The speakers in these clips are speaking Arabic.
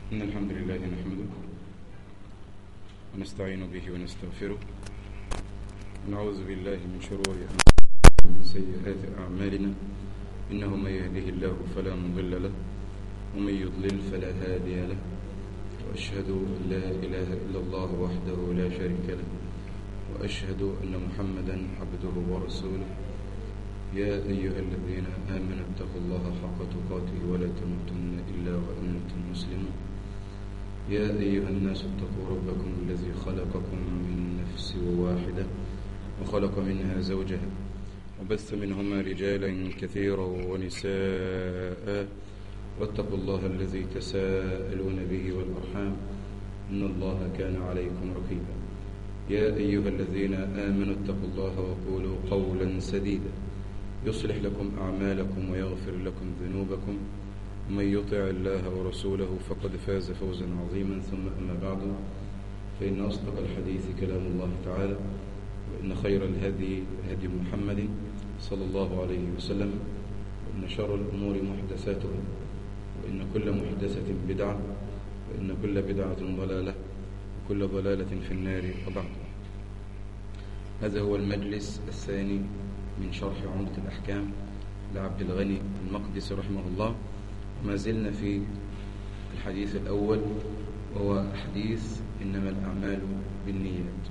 إن الحمد لله نحمده ونستعين به ونستغفره ونعوذ بالله من شرور أنفسنا ومن سيئات أعمالنا إنه من يهده الله فلا مضل له ومن يضلل فلا هادي له وأشهد أن لا إله إلا الله وحده لا شريك له وأشهد أن محمدا عبده ورسوله يا أيها الذين آمنوا اتقوا الله حق تقاته ولا تموتن إلا وأنتم مسلمون يا أيها الناس اتقوا ربكم الذي خلقكم من نفس واحدة وخلق منها زوجها وبث منهما رجالا كثيرا ونساء واتقوا الله الذي تساءلون به والأرحام إن الله كان عليكم رقيبا يا أيها الذين آمنوا اتقوا الله وقولوا قولا سديدا يصلح لكم أعمالكم ويغفر لكم ذنوبكم ومن يطع الله ورسوله فقد فاز فوزا عظيما ثم أما بعد فإن أصدق الحديث كلام الله تعالى وإن خير الهدي هدي محمد صلى الله عليه وسلم وإن شر الأمور محدثاتها وإن كل محدثة بدعة وإن كل بدعة ضلالة وكل ضلالة في النار وبعد. هذا هو المجلس الثاني من شرح عمدة الأحكام لعبد الغني المقدسي رحمه الله، وما زلنا في الحديث الأول وهو حديث إنما الأعمال بالنيات.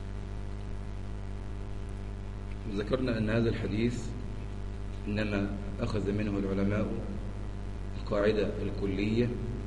ذكرنا أن هذا الحديث إنما أخذ منه العلماء القاعدة الكلية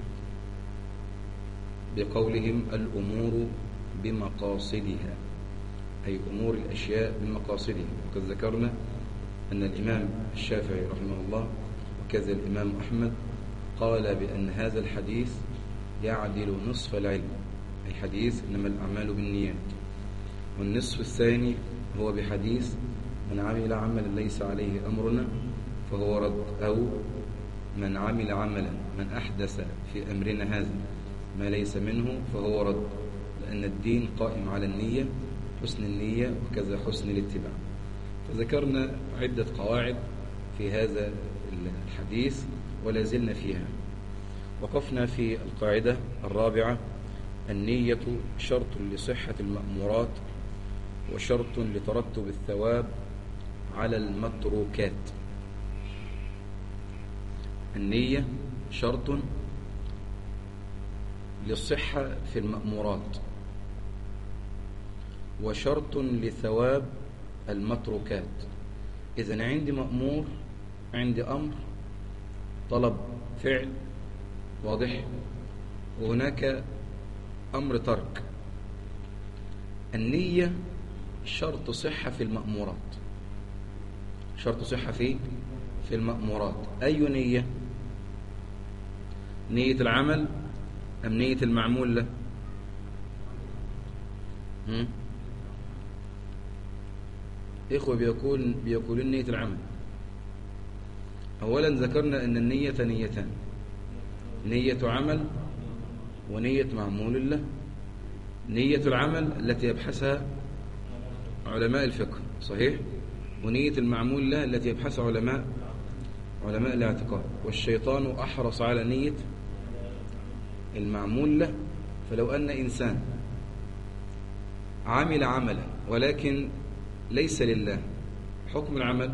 بقولهم الأمور بمقاصدها، أي أمور الأشياء بمقاصدها. وقد ذكرنا أن الإمام الشافعي رحمه الله وكذا الإمام أحمد قال بأن هذا الحديث يعدل نصف العلم، أي حديث إنما الأعمال بالنيات، والنصف الثاني هو بحديث من عمل عملا ليس عليه أمرنا فهو رد، أو من عمل عملا من أحدث في أمرنا هذا ما ليس منه فهو رد، لأن الدين قائم على النية، حسن النية وكذا حسن الاتباع. فذكرنا عدة قواعد في هذا الحديث ولا زلنا فيها. وقفنا في القاعدة الرابعة: النية شرط لصحة المأمورات وشرط لترتب الثواب على المتروكات. النية شرط للصحة في المأمورات وشرط لثواب المتروكات. إذن عندي مأمور، عندي أمر، طلب فعل، واضح، وهناك أمر ترك. النية شرط صحة في المأمورات، شرط صحة في المأمورات. أي نية؟ نية العمل أم نية المعمول له؟ إخوة بيقولون نية العمل. أولا ذكرنا أن النية نيتان: نية عمل ونية معمول له. نية العمل التي يبحثها علماء الفقه، صحيح، ونية المعمول له التي يبحثها علماء الاعتقاد. والشيطان أحرص على نية المعمول له. فلو أن إنسان عمل عملا ولكن ليس لله، حكم العمل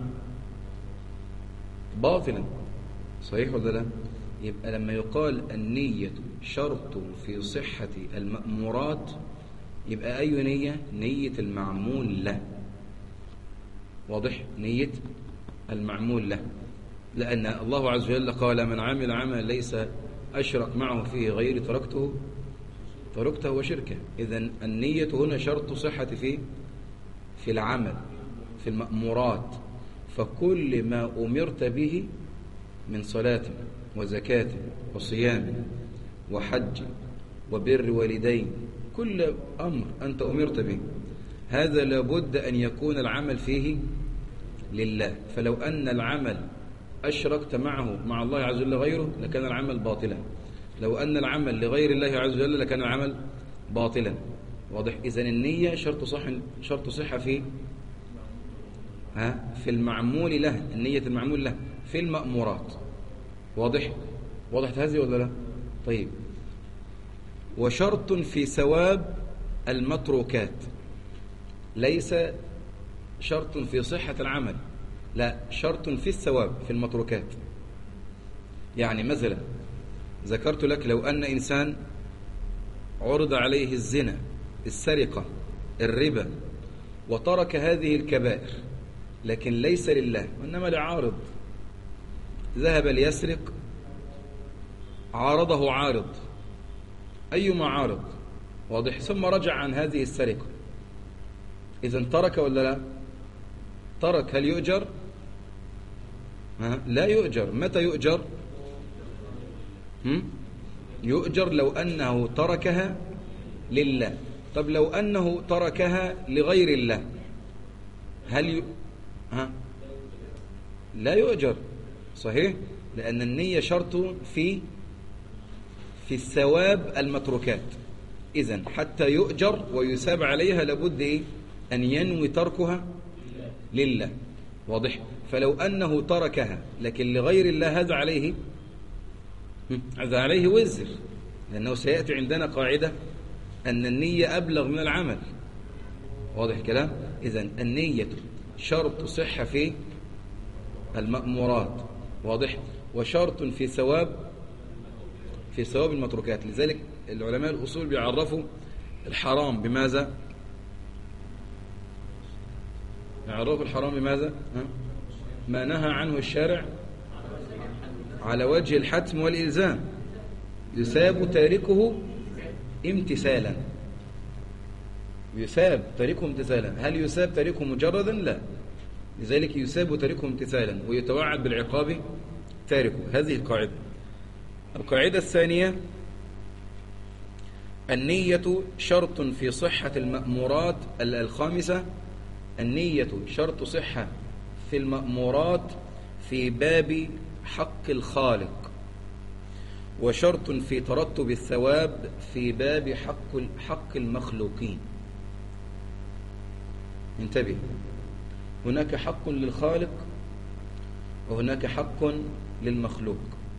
باطلا، صحيح ولا لا؟ يبقى لما يقال النية شرط في صحة المأمورات، يبقى أي نية؟ نية المعمول له، واضح، نية المعمول له، لأن الله عز وجل قال من عمل عملا ليس أشرك معه فيه غير تركته وشركه. إذن النية هنا شرط صحة في العمل، في المأمورات. فكل ما أمرت به من صلاة وزكاة وصيام وحج وبر والدين، كل أمر أنت أمرت به، هذا لابد أن يكون العمل فيه لله. فلو أن العمل أشركت معه مع الله عز وجل غيره لكان العمل باطلا، لو أن العمل لغير الله عز وجل لكان العمل باطلا، واضح. إذن النية شرط صحة في المعمول له، النية المعمول له في المأمورات، واضح؟ وضحت هذه ولا لا؟ طيب، وشرط في ثواب المتروكات، ليس شرط في صحة العمل، لا، شرط في الثواب في المتروكات. يعني مثلا ذكرت لك لو أن إنسان عرض عليه الزنا، السرقة، الربا، وترك هذه الكبائر، لكن ليس لله وإنما لعارض، ذهب ليسرق، عارضه عارض، أيما عارض، واضح، ثم رجع عن هذه السرقة، إذن ترك ولا لا؟ ترك. هل يؤجر؟ لا يؤجر. متى يؤجر؟ يؤجر لو أنه تركها لله. طب لو أنه تركها لغير الله هل لا يؤجر، صحيح، لأن النية شرط في الثواب المتروكات. إذن حتى يؤجر ويثاب عليها لابد إيه؟ أن ينوي تركها لله، واضح. فلو أنه تركها لكن لغير الله هذا عليه وزر، لأنه سيأتي عندنا قاعدة أن النية أبلغ من العمل، واضح كلام. إذن النية شرط صحة في المأمورات، واضح، وشرط في ثواب المتروكات. لذلك العلماء الأصول بيعرفوا الحرام بماذا؟ يعرفوا الحرام بماذا؟ ما نهى عنه الشارع على وجه الحتم والإلزام، يثاب تاركه امتثالا. يثاب تاركه امتثالا. هل يثاب تاركه مجردا؟ لا، لذلك يثاب تاركه امتثالا ويتوعد بالعقاب تاركه. هذه القاعدة. القاعدة الثانية: النية شرط في صحة المأمورات. الخامسة: النية شرط صحة في المأمورات في باب حق الخالق، وشرط في ترتب الثواب في باب حق المخلوقين. انتبه، هناك حق للخالق وهناك حق للمخلوق،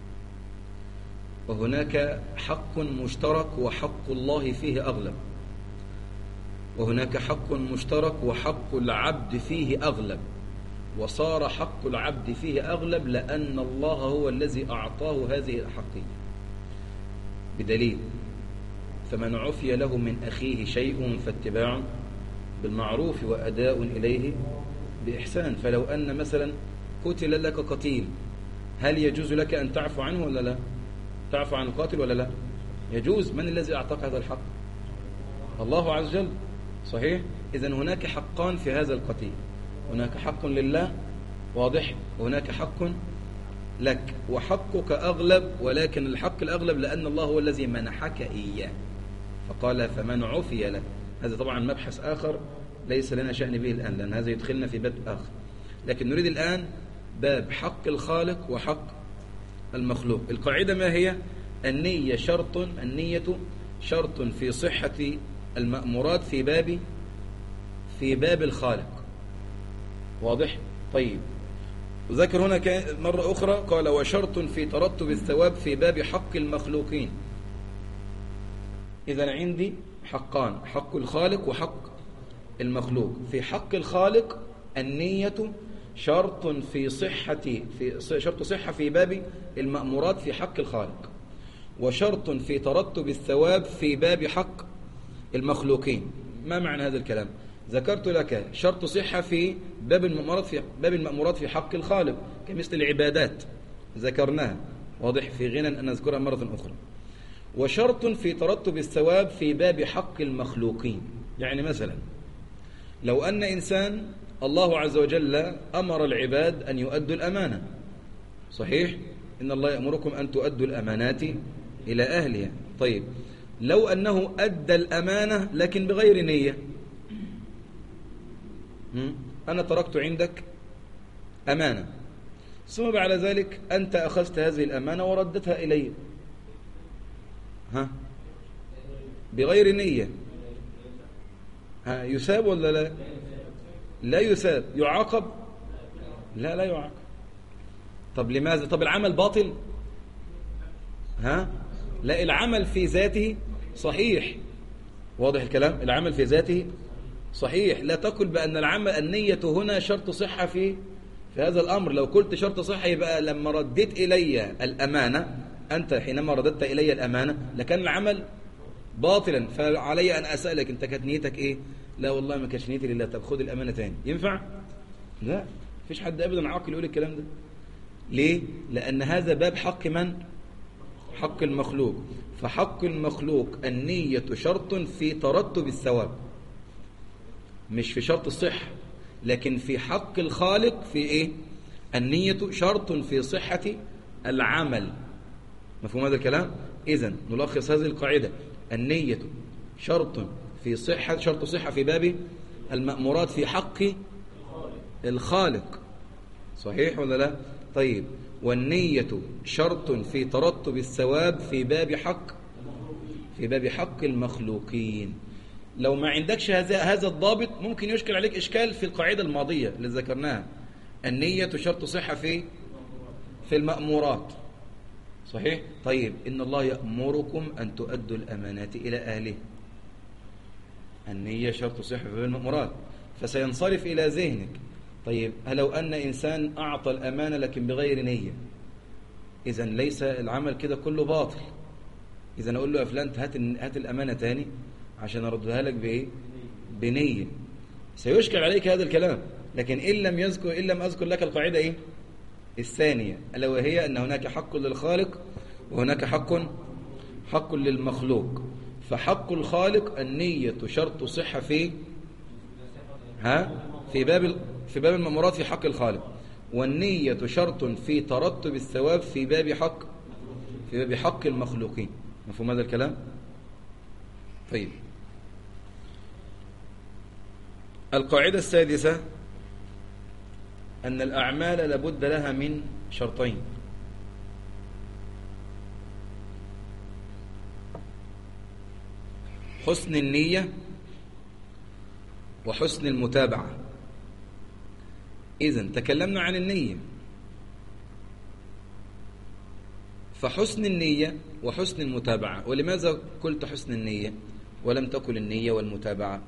وهناك حق مشترك وحق الله فيه أغلب، وهناك حق مشترك وحق العبد فيه أغلب، وصار حق العبد فيه أغلب لأن الله هو الذي أعطاه هذه الأحقية. بدليل: فمن عفي له من أخيه شيء فاتباع بالمعروف وأداء إليه بإحسان. فلو أن مثلا قتل لك قتيل، هل يجوز لك أن تعفو عنه ولا لا؟ تعفو عن القاتل ولا لا؟ يجوز. من الذي أعطاك هذا الحق؟ الله عز وجل، صحيح. إذن هناك حقان في هذا القتيل، هناك حق لله، واضح، وهناك حق لك، وحقك أغلب، ولكن الحق الأغلب لأن الله هو الذي منحك إياه، فقال فمن عفي له. هذا طبعا مبحث آخر ليس لنا شأن به الآن، لأن هذا يدخلنا في باب آخر، لكن نريد الآن باب حق الخالق وحق المخلوق. القاعدة ما هي؟ النية شرط في صحة المأمورات في باب الخالق، واضح. طيب، وذكر هنا مرة أخرى قال وشرط في ترتب الثواب في باب حق المخلوقين. إذن عندي حقان: حق الخالق وحق المخلوق. في حق الخالق النية شرط شرط صحة في باب المأمورات في حق الخالق، وشرط في ترتب الثواب في باب حق المخلوقين. ما معنى هذا الكلام؟ ذكرت لك شرط صحة في باب المأمورات في حق الخالق كمثل العبادات ذكرناها، واضح، في غنى أن نذكرها مرة أخرى. وشرط في ترتب الثواب في باب حق المخلوقين. يعني مثلا لو أن إنسان الله عز وجل أمر العباد أن يؤدوا الأمانة، صحيح، إن الله يأمركم أن تؤدوا الأمانات إلى أهلها. طيب، لو أنه أدى الأمانة لكن بغير نية، أنا تركت عندك أمانة، ثم بعد ذلك أنت أخذت هذه الأمانة وردتها إلي بغير نية، يثاب ولا لا؟ لا يثاب. يعاقب؟ لا يعاقب. طب لماذا؟ طب العمل باطل؟ لا، العمل في ذاته صحيح. واضح الكلام؟ العمل في ذاته صحيح. لا تقل بأن العمل النية هنا شرط صحة في هذا الأمر. لو قلت شرط صحة يبقى لما رديت إلي الأمانة، أنت حينما رددت إلي الأمانة لكان العمل باطلا، فعلي أن أسألك أنت كانت نيتك إيه؟ لا والله ما كانش نيتي لله. طب خد الأمانة تاني، ينفع؟ لا، مفيش حد أبدا عاقل يقول الكلام ده. ليه؟ لأن هذا باب حق من؟ حق المخلوق. فحق المخلوق النية شرط في ترتب الثواب، مش في شرط الصحة. لكن في حق الخالق في إيه؟ النية شرط في صحة العمل. مفهوم هذا الكلام؟ إذن نلخص هذه القاعدة: النية شرط في صحة، شرط صحة في باب المأمورات في حق الخالق. صحيح ولا لا؟ طيب، والنية شرط في ترتب الثواب في باب حق المخلوقين. لو ما عندكش هذا الضابط ممكن يشكل عليك إشكال في القاعدة الماضية اللي ذكرناها: النية شرط صحة في المأمورات. صحيح؟ طيب، إن الله يأمركم أن تؤدوا الأمانات إلى أهله. النية شرط صحة في المأمورات، فسينصرف إلى ذهنك: طيب لو أن إنسان أعطى الأمانة لكن بغير نية، إذن ليس العمل كده كله باطل. إذن أقول له يا فلان هات الأمانة تاني عشان أردها لك بإيه؟ بنية. سيشكل عليك هذا الكلام. لكن إن لم أذكر لك القاعدة إيه؟ الثانية، ألا وهي أن هناك حق للخالق وهناك حق للمخلوق. فحق الخالق النية شرط صحة في باب المأمورات في حق الخالق، والنية شرط في ترتب الثواب في باب حق المخلوقين. مفهوم هذا الكلام؟ طيب، القاعدة السادسة: أن الأعمال لابد لها من شرطين: حسن النية وحسن المتابعة. إذن تكلمنا عن النية، فحسن النية وحسن المتابعة. ولماذا قلت حسن النية ولم تقل النية والمتابعة؟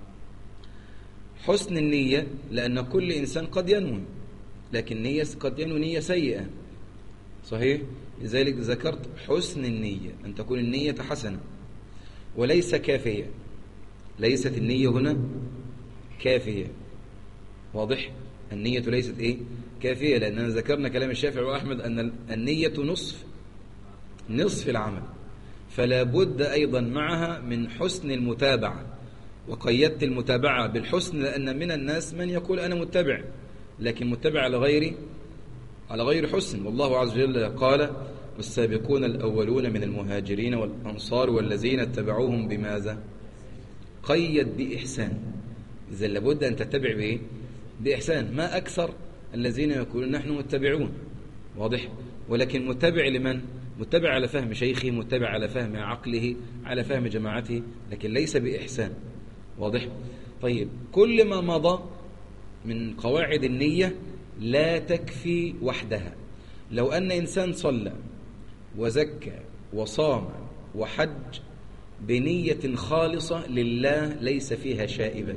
حسن النية لأن كل إنسان قد ينوي، لكن قد ينوي نية سيئة. صحيح؟ لذلك ذكرت حسن النية، أن تكون النية حسنة وليس كافية. ليست النية هنا كافية. واضح؟ النية ليست إيه؟ كافية، لأننا ذكرنا كلام الشافعي وأحمد أن النية نصف العمل، فلا بد أيضا معها من حسن المتابعة. وقيدت المتابعة بالحسن لأن من الناس من يقول أنا متبع، لكن متبع على غير حسن. والله عز وجل قال: والسابقون الأولون من المهاجرين والأنصار والذين اتبعوهم بماذا؟ قيد بإحسان. إذا لابد أن تتبع بإيه؟ بإحسان. ما أكثر الذين يقولون نحن متبعون. واضح؟ ولكن متبع لمن؟ متبع على فهم شيخه، متبع على فهم عقله، على فهم جماعته، لكن ليس بإحسان. واضح؟ طيب، كل ما مضى من قواعد النية لا تكفي وحدها. لو أن إنسان صلى وزكى وصام وحج بنية خالصة لله ليس فيها شائبة،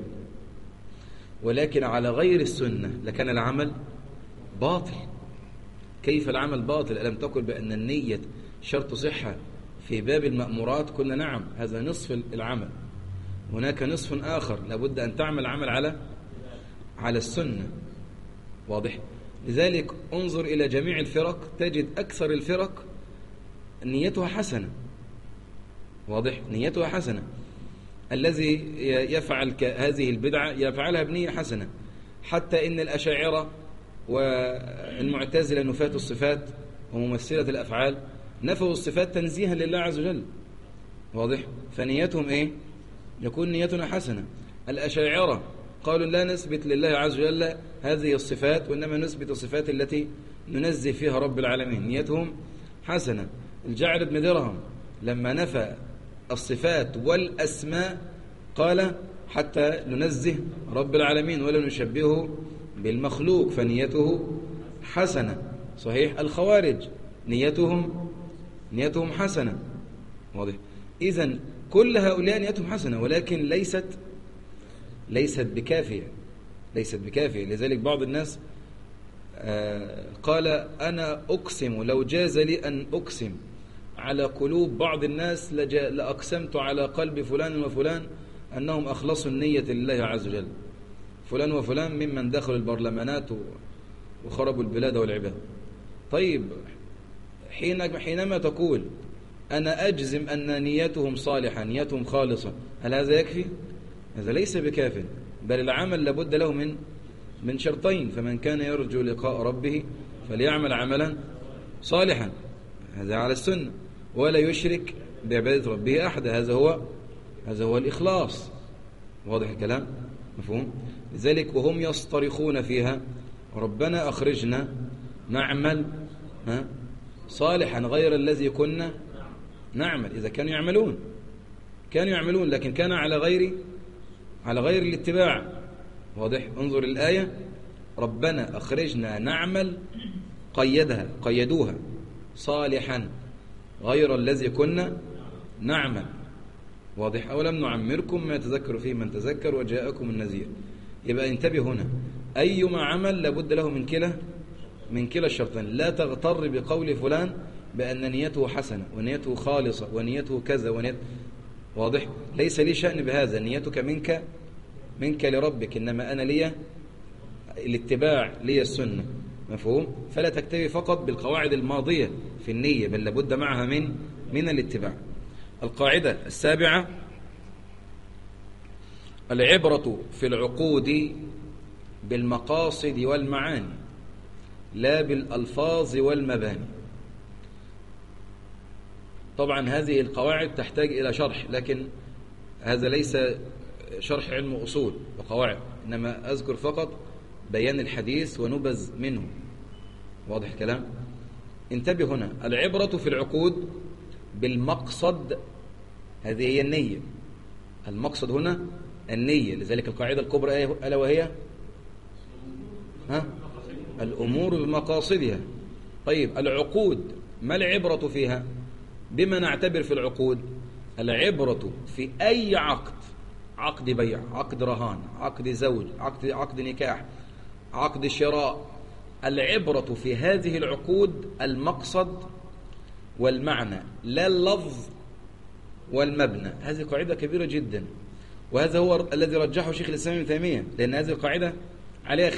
ولكن على غير السنة، لكان العمل باطل. كيف العمل باطل؟ ألم تقل بأن النية شرط صحة في باب المأمورات؟ قلنا نعم، هذا نصف العمل. هناك نصف آخر لابد أن تعمل عمل على السنة. واضح؟ لذلك انظر إلى جميع الفرق تجد أكثر الفرق نيتها حسنة. واضح؟ نيتها حسنة. الذي يفعل هذه البدعة يفعلها بنية حسنة. حتى إن الأشاعرة والمعتزلة نفاة الصفات وممثلة الأفعال نفوا الصفات تنزيها لله عز وجل. واضح؟ فنيتهم إيه؟ يكون نيتنا حسنة. الأشاعرة قالوا لا نثبت لله عز وجل هذه الصفات، وإنما نثبت الصفات التي ننزه فيها رب العالمين. نيتهم حسنة. الجعد بن درهم لما نفى الصفات والأسماء قال حتى ننزه رب العالمين ولا نشبهه بالمخلوق، فنيته حسنة. صحيح؟ الخوارج نيتهم حسنة. واضح؟ إذن كل هؤلاء نيتهم حسنة، ولكن ليست بكافية، ليست بكافية. لذلك بعض الناس قال أنا أقسم لو جاز لي أن أقسم على قلوب بعض الناس لأقسمت على قلب فلان وفلان أنهم أخلصوا النية لله عز وجل، فلان وفلان ممن دخلوا البرلمانات وخربوا البلاد والعباد. طيب حينما تقول أنا أجزم أن نيتهم صالحة، نيتهم خالصة، هل هذا يكفي؟ هذا ليس بكاف، بل العمل لابد له من شرطين: فمن كان يرجو لقاء ربه فليعمل عملا صالحا، هذا على السنة، ولا يشرك بعبادة ربه أحد، هذا هو الإخلاص. واضح الكلام؟ مفهوم؟ لذلك وهم يصطرخون فيها ربنا أخرجنا نعمل صالحا غير الذي كنا نعمل. إذا كانوا يعملون لكن كان على غير الاتباع. واضح؟ انظر الآية: ربنا أخرجنا نعمل، قيدوها صالحا غير الذي كنا نعمل. واضح؟ أولم نعمركم ما يتذكر فيه من تذكر وجاءكم النذير. يبقى انتبه هنا، أيما عمل لابد له من كلا الشرطين. لا تغتر بقول فلان بأن نيته حسنة ونيته خالصة ونيته كذا واضح؟ ليس لي شأن بهذا، نيتك منك لربك، إنما أنا لي الاتباع، لي السنة. مفهوم؟ فلا تكتفي فقط بالقواعد الماضية في النية، بل لابد معها من الاتباع. القاعدة السابعة: العبرة في العقود بالمقاصد والمعاني لا بالألفاظ والمباني. طبعا هذه القواعد تحتاج إلى شرح، لكن هذا ليس شرح علم أصول وقواعد، إنما أذكر فقط بيان الحديث ونبذ منه. واضح الكلام؟ انتبه هنا، العبرة في العقود بالمقصد، هذه هي النية. المقصد هنا النية. لذلك القاعدة الكبرى ألا وهي الأمور بمقاصدها. طيب العقود ما العبرة فيها؟ بما نعتبر في العقود؟ العبرة في أي عقد بيع، عقد رهان، عقد زوج، عقد نكاح، عقد شراء. العبرة في هذه العقود المقصد والمعنى، لا اللفظ والمبنى. هذه قاعدة كبيرة جدا، وهذا هو الذي رجحه شيخ الإسلام ابن تيمية، لأن هذه القاعدة عليها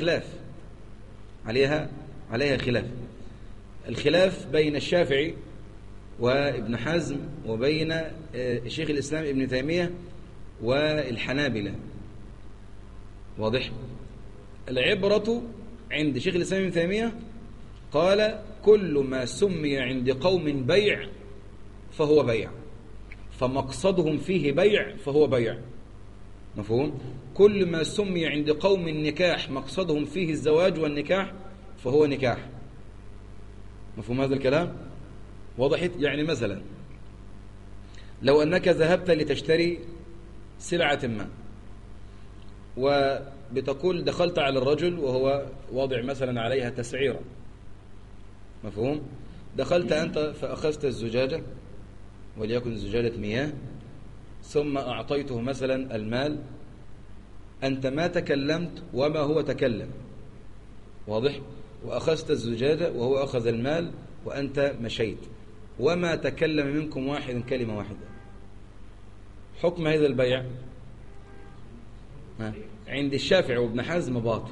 خلاف. الخلاف بين الشافعي وابن حزم وبين شيخ الإسلام ابن تيمية والحنابلة. واضح؟ العبرة عند شيخ الإسلام ابن تيمية قال كل ما سمي عند قوم بيع فهو بيع، فمقصدهم فيه بيع فهو بيع. مفهوم؟ كل ما سمي عند قوم نكاح مقصدهم فيه الزواج والنكاح فهو نكاح. مفهوم هذا الكلام؟ وضحت؟ يعني مثلا لو أنك ذهبت لتشتري سلعة ما، وبتقول دخلت على الرجل وهو واضع مثلا عليها تسعيرا. مفهوم؟ دخلت أنت فأخذت الزجاجة، وليكن زجاجة مياه، ثم أعطيته مثلا المال. أنت ما تكلمت وما هو تكلم. واضح؟ وأخذت الزجاجة وهو أخذ المال وأنت مشيت، وما تكلم منكم واحد كلمة واحدة. حكم هذا البيع عند الشافعي وابن حزم باطل،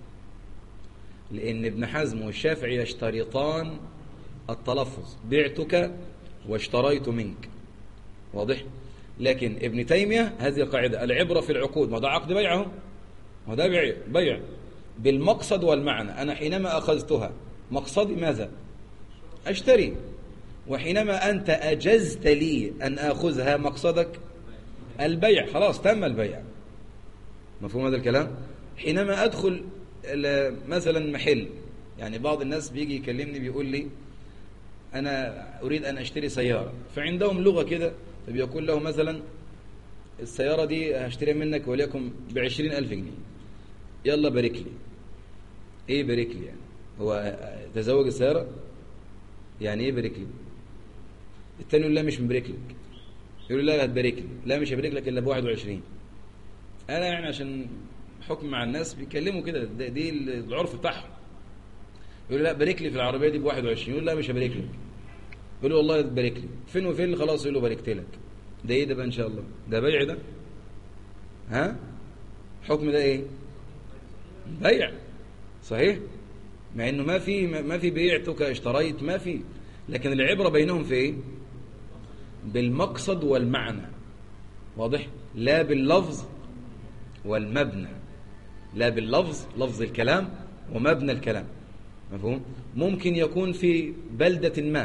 لأن ابن حزم والشافعي يشترطان التلفظ: بعتك واشتريت منك. واضح؟ لكن ابن تيمية هذه القاعدة: العبرة في العقود، ما ده عقد بيعه، ما ده بيع بالمقصد والمعنى. أنا حينما أخذتها مقصدي ماذا؟ أشتري. وحينما أنت أجزت لي أن أخذها مقصدك البيع، خلاص تم البيع. مفهوم هذا الكلام؟ حينما أدخل مثلا محل، يعني بعض الناس بيجي يكلمني بيقول لي أنا أريد أن أشتري سيارة، فعندهم لغة كده، فبيقول له مثلا السيارة دي هشتريها منك وليكن ب20,000 جنيه، يلا بارك لي. إيه بارك لي يعني؟ هو تزوج السيارة؟ يعني إيه بارك لي؟ التاني يقول لا مش مبارك لك. يقول له لا هتبارك لي، لا مش هبارك لك الا ب 21. انا يعني عشان حكم مع الناس بيكلموا كده، دي العرف بتاعهم. يقول له لا بارك لي في العربيه دي ب 21، يقول لا مش هبارك لك. يقول له والله تبارك لي فين وفين، خلاص يقول له باركت لك. ده ايه ده بقى ان شاء الله؟ ده بيع ده؟ ها؟ حكم ده ايه؟ بيع صحيح، مع انه ما في بيعتك اشتريت، ما في، لكن العبره بينهم في ايه؟ بالمقصد والمعنى. واضح؟ لا باللفظ والمبنى، لا باللفظ لفظ الكلام ومبنى الكلام. مفهوم؟ ممكن يكون في بلدة ما،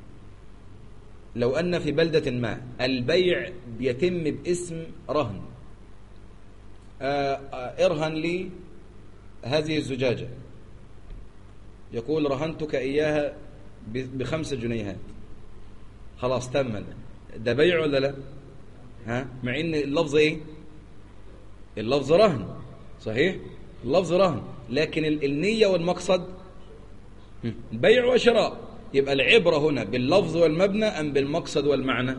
لو أن في بلدة ما البيع يتم باسم رهن، ارهن لي هذه الزجاجة، يقول رهنتك إياها ب5 جنيهات، خلاص تم. ده بيع ولا لا؟ ها؟ مع ان اللفظ ايه؟ اللفظ رهن صحيح، اللفظ رهن، لكن النية والمقصد بيع وشراء. يبقى العبرة هنا باللفظ والمبنى أم بالمقصد والمعنى؟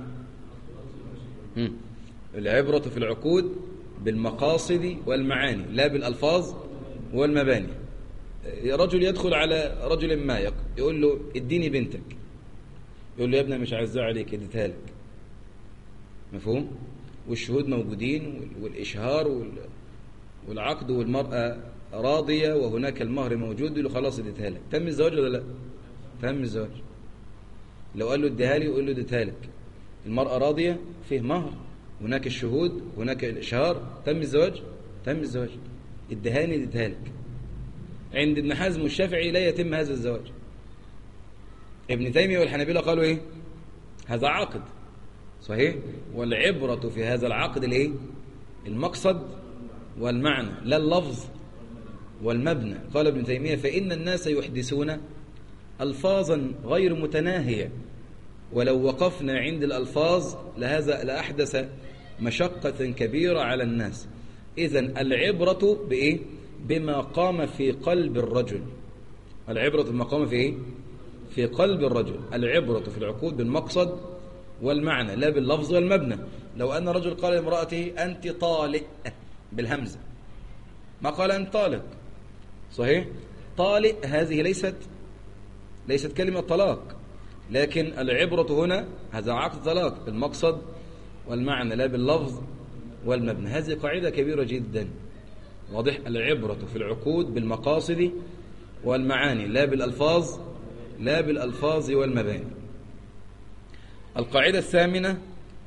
العبرة في العقود بالمقاصد والمعاني لا بالألفاظ والمباني. رجل يدخل على رجل ما يقول له اديني بنتك، يقول له يا ابني مش عايزها عليك، اديتها لك. مفهوم؟ والشهود موجودين والإشهار والعقد والمرأة راضية وهناك المهر موجود، يقول له خلاص اديتها لك. تم الزواج ولا لا؟ تم الزواج. لو قال له اديها لي يقول له اديتها لك، المرأة راضية، فيه مهر، هناك الشهود، هناك الإشهار، تم الزواج؟ تم الزواج. اديهاني اديتها لك. عند ابن حزم والشافعي لا يتم هذا الزواج. ابن تيمية والحنابلة قالوا ايه؟ هذا عقد صحيح، والعبرة في هذا العقد الايه؟ المقصد والمعنى لا اللفظ والمبنى. قال ابن تيمية فإن الناس يحدثون ألفاظا غير متناهية، ولو وقفنا عند الألفاظ لأحدث مشقة كبيرة على الناس. إذن العبرة بإيه؟ بما قام في قلب الرجل. العبرة بما قام في إيه؟ في قلب الرجل. العبرة في العقود بالمقصد والمعنى لا باللفظ والمبنى. لو أن رجل قال لامرأته أنت طالق بالهمزة، ما قال أنت طالق صحيح؟ طالق هذه ليست كلمة طلاق، لكن العبرة هنا هذا عقد طلاق بالمقصد والمعنى لا باللفظ والمبنى. هذه قاعدة كبيرة جدا. واضح؟ العبرة في العقود بالمقاصد والمعاني لا بالألفاظ والمباني. القاعدة الثامنة: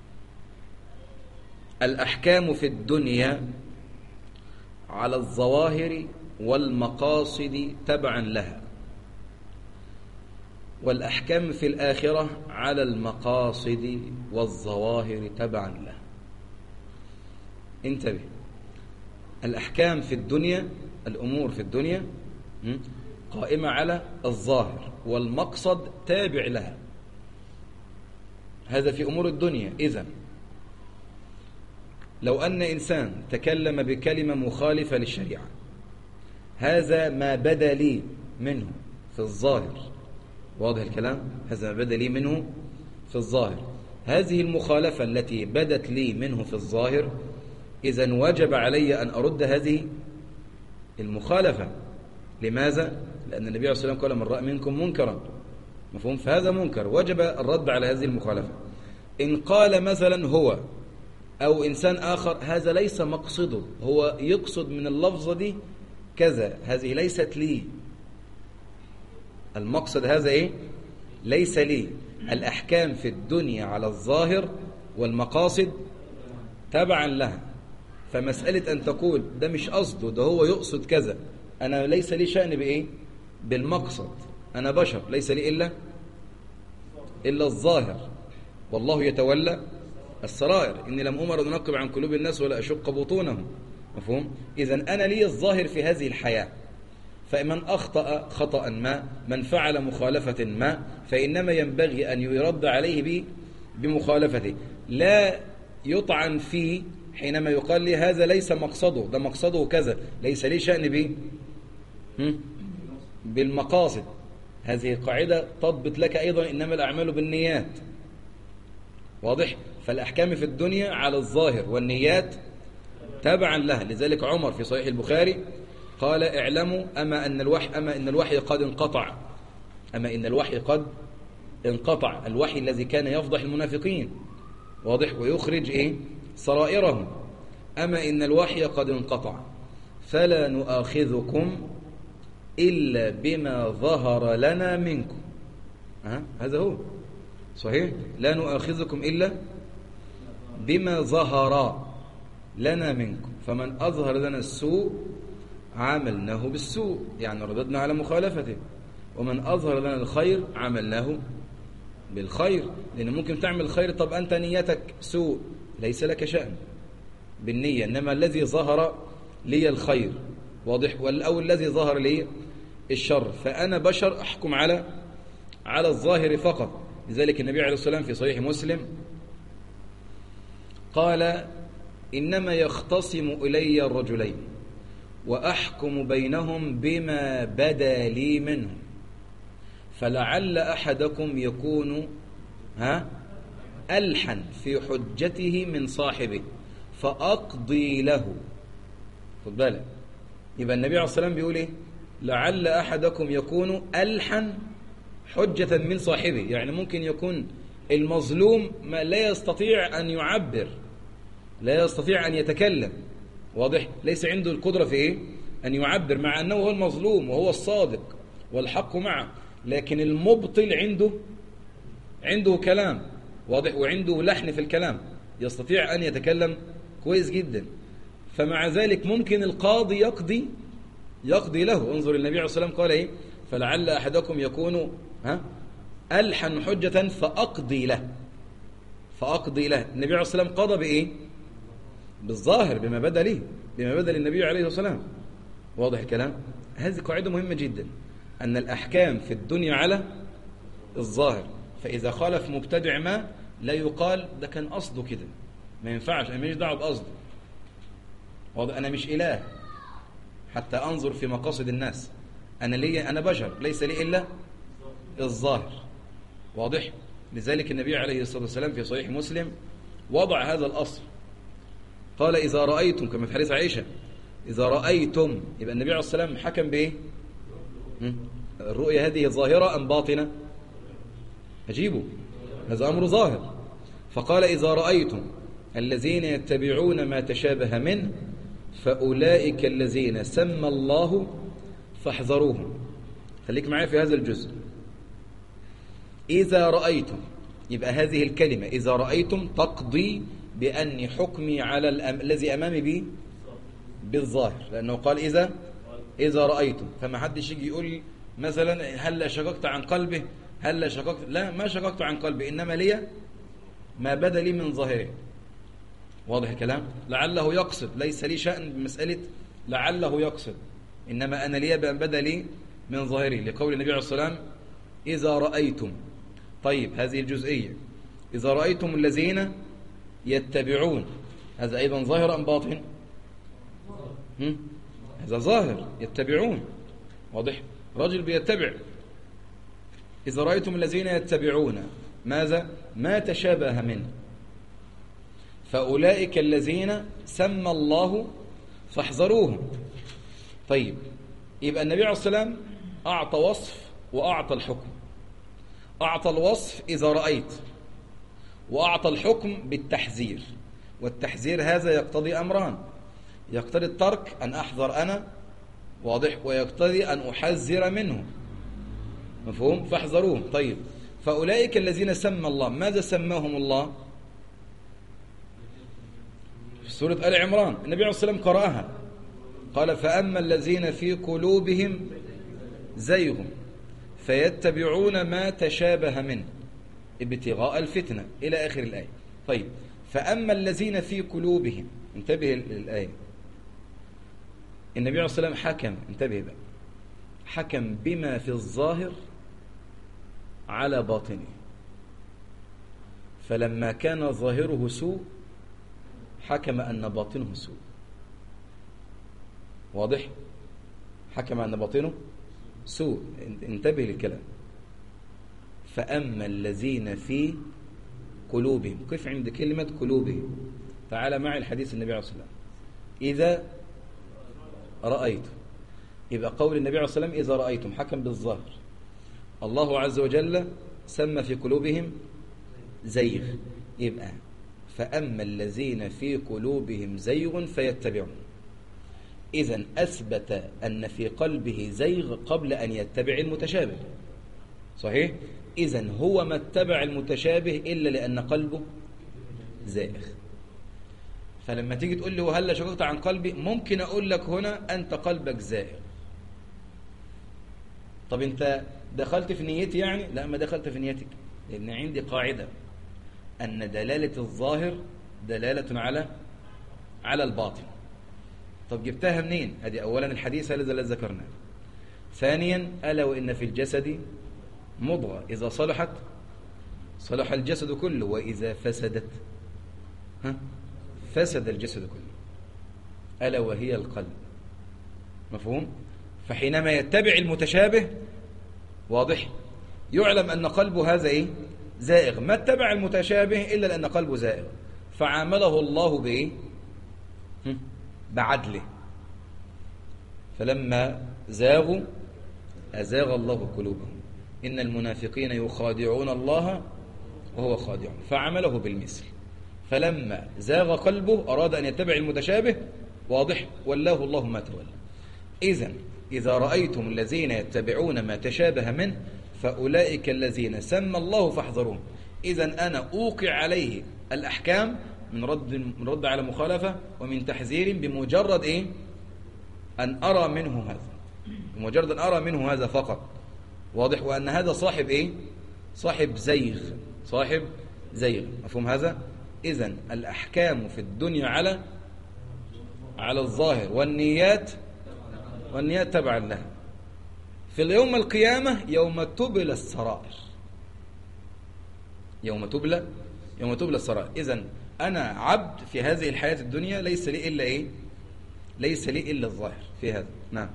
الأحكام في الدنيا على الظواهر والمقاصد تبعا لها، والأحكام في الآخرة على المقاصد والظواهر تبعا لها. انتبه، الأحكام في الدنيا، الأمور في الدنيا قائمة على الظاهر والمقصد تابع لها. هذا في أمور الدنيا. إذن لو أن إنسان تكلم بكلمة مخالفة للشريعة، هذا ما بدا لي منه في الظاهر. واضح الكلام؟ هذا ما بدا لي منه في الظاهر. هذه المخالفة التي بدت لي منه في الظاهر، إذن وجب علي أن أرد هذه المخالفة. لماذا؟ لأن النبي عليه الصلاة والسلام قال من رأى منكم منكرا، مفهوم؟ فهذا منكر، وجب الرد على هذه المخالفة. إن قال مثلا هو أو إنسان آخر هذا ليس مقصده، هو يقصد من اللفظة دي كذا، هذه ليست لي، المقصد هذا إيه؟ ليس لي. الأحكام في الدنيا على الظاهر والمقاصد تبعا لها. فمسألة أن تقول ده مش قصده، ده هو يقصد كذا، أنا ليس لي شأن بإيه؟ بالمقصد، أنا بشر ليس لي إلا الظاهر، والله يتولى السرائر. إني لم أمر أن أنقب عن قلوب الناس ولا أشق بطونهم. مفهوم؟ إذن أنا لي الظاهر في هذه الحياة، فمن أخطأ خطأ ما، من فعل مخالفة ما، فإنما ينبغي أن يرد عليه بمخالفته، لا يطعن فيه حينما يقال لي هذا ليس مقصده، ده مقصده كذا، ليس لي شأن به بالمقاصد. هذه قاعدة تضبط لك أيضا إنما الأعمال بالنيات. واضح؟ فالأحكام في الدنيا على الظاهر والنيات تبعا لها. لذلك عمر في صحيح البخاري قال اعلموا أما إن الوحي قد انقطع، أما إن الوحي قد انقطع، الوحي الذي كان يفضح المنافقين واضح ويخرج سرائرهم، أما إن الوحي قد انقطع فلا نؤاخذكم إلا بما ظهر لنا منكم. هذا هو صحيح، لا نؤاخذكم إلا بما ظهر لنا منكم، فمن أظهر لنا السوء عاملناه بالسوء، يعني رددنا على مخالفته، ومن أظهر لنا الخير عملناه بالخير. لأن ممكن تعمل خير طب أنت نيتك سوء ليس لك شأن بالنية، إنما الذي ظهر لي الخير واضح، أو الذي ظهر لي الشر، فأنا بشر أحكم على الظاهر فقط. لذلك النبي عليه الصلاة والسلام في صحيح مسلم قال إنما يختصم إلي الرجلين وأحكم بينهم بما بدا لي منهم، فلعل أحدكم يكون ألحن في حجته من صاحبه فأقضي له. خد بالك، يبقى النبي عليه الصلاة والسلام بيقول لعل أحدكم يكون ألحن حجة من صاحبه، يعني ممكن يكون المظلوم ما لا يستطيع أن يعبر، لا يستطيع أن يتكلم واضح، ليس عنده القدرة في أن يعبر، مع أنه هو المظلوم وهو الصادق والحق معه، لكن المبطل عنده كلام واضح وعنده لحن في الكلام، يستطيع أن يتكلم كويس جدا، فمع ذلك ممكن القاضي يقضي له. انظر النبي عليه الصلاة والسلام قال فلعل أحدكم يكون ألحن حجة فأقضي له. النبي عليه الصلاة والسلام قضى بالظاهر بما بدا له، بما بدا للنبي عليه الصلاة والسلام. واضح الكلام؟ هذه قاعدة مهمة جدا، أن الأحكام في الدنيا على الظاهر، فإذا خالف مبتدع ما لا يقال ده كان قصده كده، ما ينفعش، أنا مش دعوه بقصده. واضح، أنا مش إله حتى أنظر في مقاصد الناس، أنا بشر ليس لي إلا الظاهر. واضح؟ لذلك النبي عليه الصلاة والسلام في صحيح مسلم وضع هذا الأصل، قال إذا رأيتم، كما في حديث عائشة إذا رأيتم، يبقى النبي عليه الصلاة والسلام حكم بإيه؟ الرؤية هذه ظاهرة أم باطنة؟ أجيبوا، هذا أمر ظاهر. فقال إذا رأيتم الذين يتبعون ما تشابه منه فأولئك الذين سمى الله فاحذروهم. خليك معايا في هذا الجزء. إذا رأيتم، يبقى هذه الكلمة إذا رأيتم تقضي بأن حكمي على الذي أمامي به بالظاهر، لأنه قال إذا رأيتم، فما حدش يجي يقول مثلا هل شققت عن قلبه، هل شققت، لا، ما شققت عن قلبه، إنما لي ما بدا لي من ظاهره. واضح الكلام؟ لعله يقصد، ليس لي شأن بمسألة لعله يقصد، إنما أنا لي بأن بدا لي من ظاهره، لقول النبي عليه الصلاة والسلام إذا رأيتم. طيب هذه الجزئية، إذا رأيتم الذين يتبعون، هذا أيضا ظاهر أم باطن؟ هذا ظاهر، يتبعون. واضح؟ رجل بيتبع. إذا رأيتم الذين يتبعون ماذا؟ ما تشابه منه فأولئك الذين سمى الله فاحذروهم. طيب، يبقى النبي عليه الصلاة والسلام أعطى وصف وأعطى الحكم. أعطى الوصف إذا رأيت، وأعطى الحكم بالتحذير، والتحذير هذا يقتضي أمران، يقتضي الترك أن أحذر أنا، واضح، ويقتضي أن أحذر منه، مفهوم؟ فاحذروهم. طيب، فأولئك الذين سمى الله، ماذا سماهم الله؟ في سورة آل عمران النبي عليه الصلاة والسلام قرأها، قال فأما الذين في قلوبهم زيغ فيتبعون ما تشابه منه ابتغاء الفتنة إلى آخر الآية. طيب، فأما الذين في قلوبهم، انتبه للآية، النبي عليه الصلاة والسلام حكم، انتبه بقى، حكم بما في الظاهر على باطنه، فلما كان ظاهره سوء حكم أن باطنه سوء. واضح؟ حكم أن باطنه سوء. انتبه للكلام. فأما الذين في قلوبهم. قف عند كلمة قلوبهم. تعال معي الحديث النبي عليه الصلاة والسلام إذا رأيتم، يبقى قول النبي عليه الصلاة والسلام إذا رأيتم حكم بالظاهر. الله عز وجل سمى في قلوبهم زيغ، يبقى فأما الذين في قلوبهم زيغ فيتبعون. إذن أثبت أن في قلبه زيغ قبل أن يتبع المتشابه، صحيح؟ إذن هو ما اتبع المتشابه إلا لأن قلبه زائغ. فلما تيجي تقول لي وهل شققت عن قلبي، ممكن أقول لك هنا أنت قلبك زائغ. طب أنت دخلت في نيتي يعني؟ لا، ما دخلت في نيتك، لأن عندي قاعدة أن دلالة الظاهر دلالة على الباطن. طب جبتها منين؟ هذه أولا الحديث الذي ذكرناه. ثانيا ألا وإن في الجسد مضغة إذا صلحت صلح الجسد كله، وإذا فسدت فسد الجسد كله، ألا وهي القلب. مفهوم؟ فحينما يتبع المتشابه واضح يعلم أن قلبه هذا إيه؟ زائغ. ما اتبع المتشابه إلا لأن قلبه زائغ، فعامله الله بإيه؟ بعدله. فلما زاغوا أزاغ الله قلوبهم إن المنافقين يخادعون الله وهو خادعهم، فعمله بالمثل. فلما زاغ قلبه أراد أن يتبع المتشابه واضح ولاه الله ما تولى. إذا رأيتم الذين يتبعون ما تشابه منه فأولئك الذين سمى الله فاحذروهم. أنا أوقع عليه الأحكام من رد على مخالفة ومن تحذير بمجرد إيه؟ أن أرى منه هذا، بمجرد أن أرى منه هذا فقط، واضح؟ وأن هذا صاحب إيه؟ صاحب زيغ، صاحب زيغ. مفهوم هذا؟ الأحكام في الدنيا على الظاهر، والنيات تبعا لها. في اليوم القيامة يوم تبلى السرائر، يوم تبلى السرائر. أنا عبد في هذه الحياة الدنيا ليس لي إلا إيه؟ ليس لي إلا الظاهر في هذا. نعم.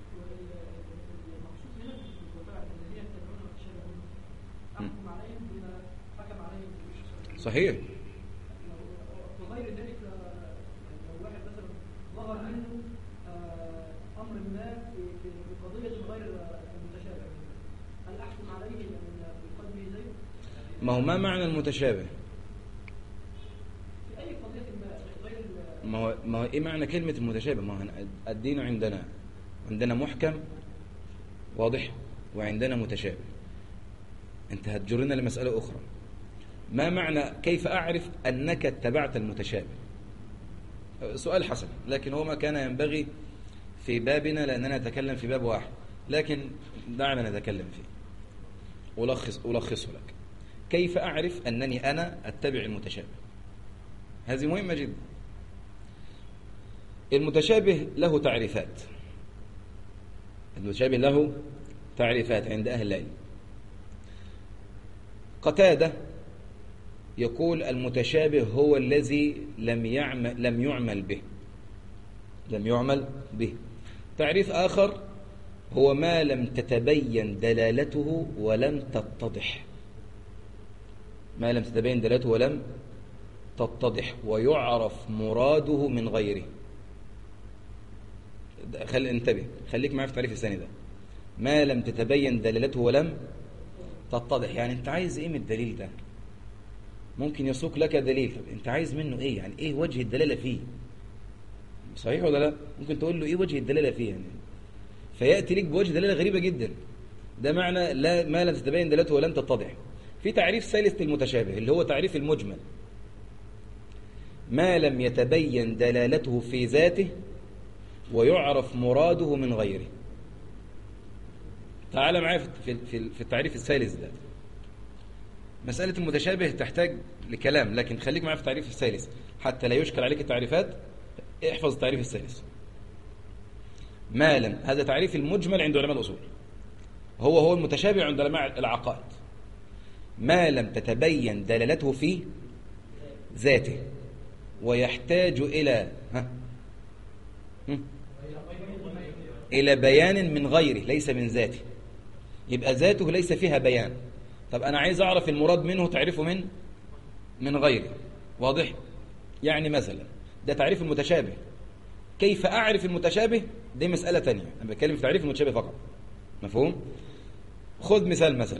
صحيح. وغير ذلك لو واحد مثلا ظهر منه امر ما في قضيه غير المتشابه، هل احكم عليه من قلبه زي؟ ما هو ما معنى المتشابه؟ في اي قضيه ما غير ما هو ايه معنى كلمه المتشابه؟ ما هو الدين عندنا محكم واضح، وعندنا متشابه. انت هتجرنا لمساله اخرى. ما معنى كيف أعرف أنك اتبعت المتشابه؟ سؤال حسن، لكن هو ما كان ينبغي في بابنا لأننا نتكلم في باب واحد، لكن دعنا نتكلم فيه. ألخصه لك. كيف أعرف أنني أنا أتبع المتشابه؟ هذه مهمة جدا. المتشابه له تعريفات، المتشابه له تعريفات عند أهل العلم. قتادة يقول المتشابه هو الذي لم يعمل به. تعريف آخر هو ما لم تتبين دلالته ولم تتضح، ما لم تتبين دلالته ولم تتضح ويعرف مراده من غيره. انتبه، خليك معي في التعريف الثاني ده. ما لم تتبين دلالته ولم تتضح، يعني انت عايز ايه من الدليل ده؟ ممكن يسوق لك دليل، طب انت عايز منه ايه؟ يعني ايه وجه الدلاله فيه؟ صحيح ولا لا؟ ممكن تقول له ايه وجه الدلاله فيه يعني، فياتي لك بوجه دلاله غريبه جدا. ده معنى ما لم تتبين دلالته ولم تتضح. في تعريف ثالث للمتشابه اللي هو تعريف المجمل. ما لم يتبين دلالته في ذاته ويعرف مراده من غيره. تعال معايا في التعريف الثالث ده. مسألة المتشابه تحتاج لكلام، لكن خليك معايا في التعريف الثالث حتى لا يشكل عليك التعريفات. احفظ التعريف الثالث. ما لم، هذا تعريف المجمل عند علماء الأصول، هو المتشابه عند علماء العقائد. ما لم تتبين دلالته في ذاته ويحتاج إلى بيان من غيره ليس من ذاته، يبقى ذاته ليس فيها بيان. طب أنا عايز أعرف المراد منه، تعرفه من غيره. واضح؟ يعني مثلا ده تعريف المتشابه. كيف أعرف المتشابه دي مسألة تانية، أنا بتكلم في تعريف المتشابه فقط. مفهوم؟ خذ مثلا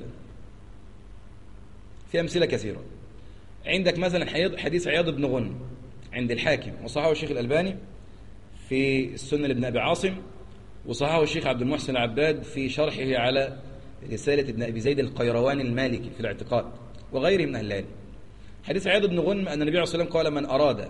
في أمثلة كثيرة. عندك مثلا حديث عياض بن غنم عند الحاكم، وصححه الشيخ الألباني في السنة لابن أبي عاصم، وصححه الشيخ عبد المحسن العباد في شرحه على رسالة ابن أبي زيد القيرواني المالكي في الاعتقاد وغيره من أهل العلم. حديث عياض بن غنم أن النبي عليه الصلاة والسلام قال: من أراد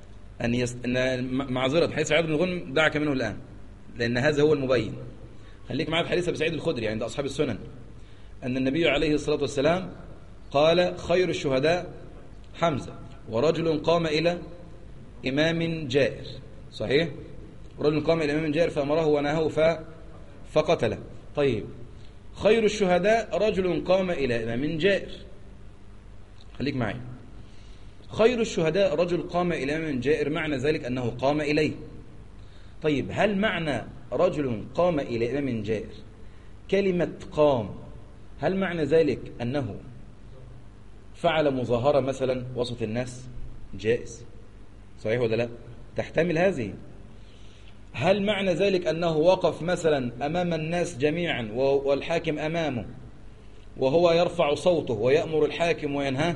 معذرة، حديث عياض بن غنم دعك منه الآن لأن هذا هو المبين. خليك معايا في حديث أبي سعيد الخدري عند أصحاب السنن أن النبي عليه الصلاة والسلام قال: خير الشهداء حمزة، ورجل قام إلى إمام جائر. صحيح؟ ورجل قام إلى إمام جائر فأمره ونهاه فقتله. طيب، خير الشهداء رجل قام إلى إمام جائر. خليك معي. خير الشهداء رجل قام إلى إمام جائر معنى ذلك أنه قام إليه. طيب، هل معنى رجل قام إلى إمام جائر كلمة قام، هل معنى ذلك أنه فعل مظاهرة مثلا وسط الناس؟ جائز. صحيح ولا لا؟ تحتمل هذه. هل معنى ذلك أنه وقف مثلا أمام الناس جميعا والحاكم أمامه وهو يرفع صوته ويأمر الحاكم وينهاه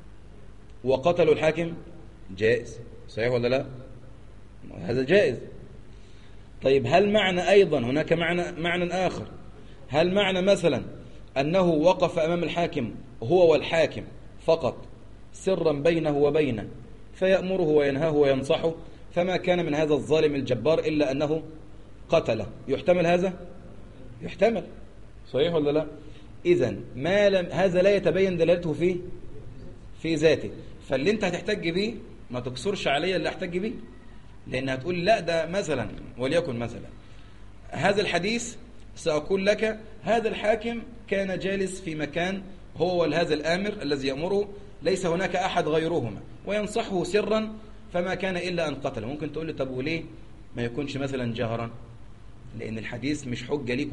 وقتلوا الحاكم؟ جائز. صحيح ولا لا؟ هذا جائز. طيب، هل معنى أيضا هناك معنى آخر، هل معنى مثلا أنه وقف أمام الحاكم هو والحاكم فقط سرا بينه وبينه فيأمره وينهاه وينصحه، فما كان من هذا الظالم الجبار إلا أنه قتله؟ يحتمل هذا؟ يحتمل. صحيح ولا لا؟ إذن هذا لا يتبين دلالته في ذاته. فاللي انت هتحتج به ما تكسرش عليا اللي احتج به، لأن هتقول لا ده مثلا، وليكن مثلا هذا الحديث سأقول لك هذا الحاكم كان جالس في مكان هو وهذا الآمر الذي يأمره ليس هناك أحد غيرهما وينصحه سرا فما كان إلا أن قتله. ممكن تقول لي طب وليه ما يكونش مثلا جهرا؟ لأن الحديث مش حجة ليك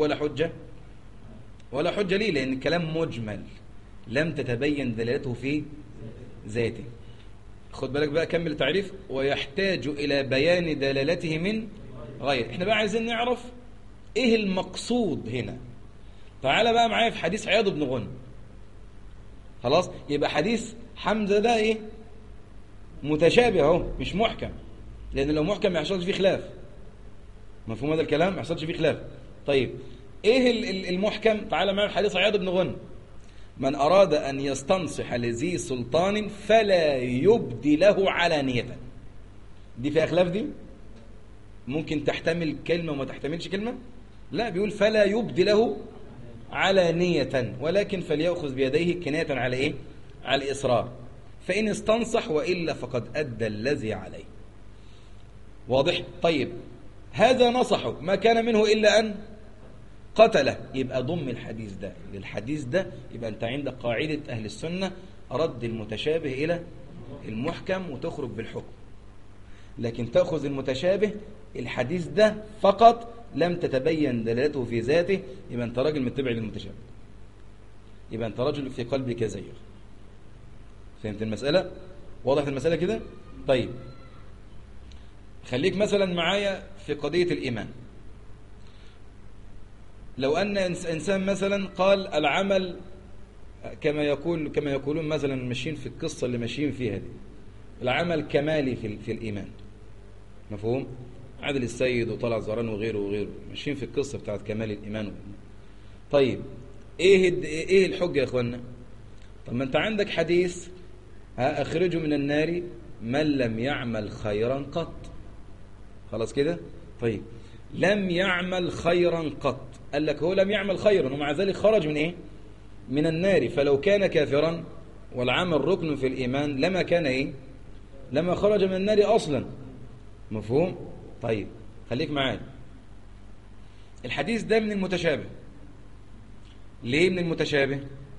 ولا حجة لي، لأن الكلام مجمل لم تتبين دلالته في ذاته. خد بالك بقى، كمل التعريف: ويحتاج إلى بيان دلالته من غير. احنا بقى عايزين نعرف ايه المقصود هنا. تعال بقى معايا في حديث عياض بن غنم. خلاص، يبقى حديث حمزة ده ايه؟ متشابه اهو، مش محكم، لأن لو محكم ما يحصلش فيه خلاف. مفهوم هذا الكلام؟ ما يحصلش فيه خلاف. طيب، ايه المحكم؟ تعال معايا في حديث عياض بن غنم: من أراد أن يستنصح لذي سلطان فلا يبدي له علانية. دي في خلاف، دي ممكن تحتمل كلمة وما تحتملش كلمة. لا، بيقول فلا يبدي له علانية، ولكن فليأخذ بيديه كناية على إيه؟ على الإصرار، فإن استنصح وإلا فقد أدى الذي عليه. واضح؟ طيب، هذا نصحه ما كان منه إلا أن قتله، يبقى ضم الحديث ده للحديث ده، يبقى أنت عندك قاعدة أهل السنة: رد المتشابه إلى المحكم وتخرج بالحكم. لكن تأخذ المتشابه الحديث ده فقط لم تتبين دلالته في ذاته، يبقى أنت راجل متبع للمتشابه، يبقى أنت رجل في قلبك زيغ. فهمت المسألة؟ واضح المسألة كده؟ طيب، خليك مثلا معايا في قضية الإيمان. لو أن إنسان مثلا قال العمل كما يقولون مثلا ماشيين في القصة اللي ماشيين فيها دي، العمل كمالي في الإيمان. مفهوم؟ عادل السيد وطلع زهران وغيره ماشيين في القصة بتاعت كمال الإيمان. طيب، ايه الحجة يا اخوانا؟ طب ما انت عندك حديث: أخرجوا من النار من لم يعمل خيرا قط. خلاص كده؟ طيب، لم يعمل خيرا قط، قال لك هو لم يعمل خيرا ومع ذلك خرج من ايه؟ من النار. فلو كان كافرا والعمل ركن في الإيمان لما كان ايه؟ لما خرج من النار أصلا. مفهوم؟ طيب، خليك معايا. الحديث ده من المتشابه. ليه من المتشابه؟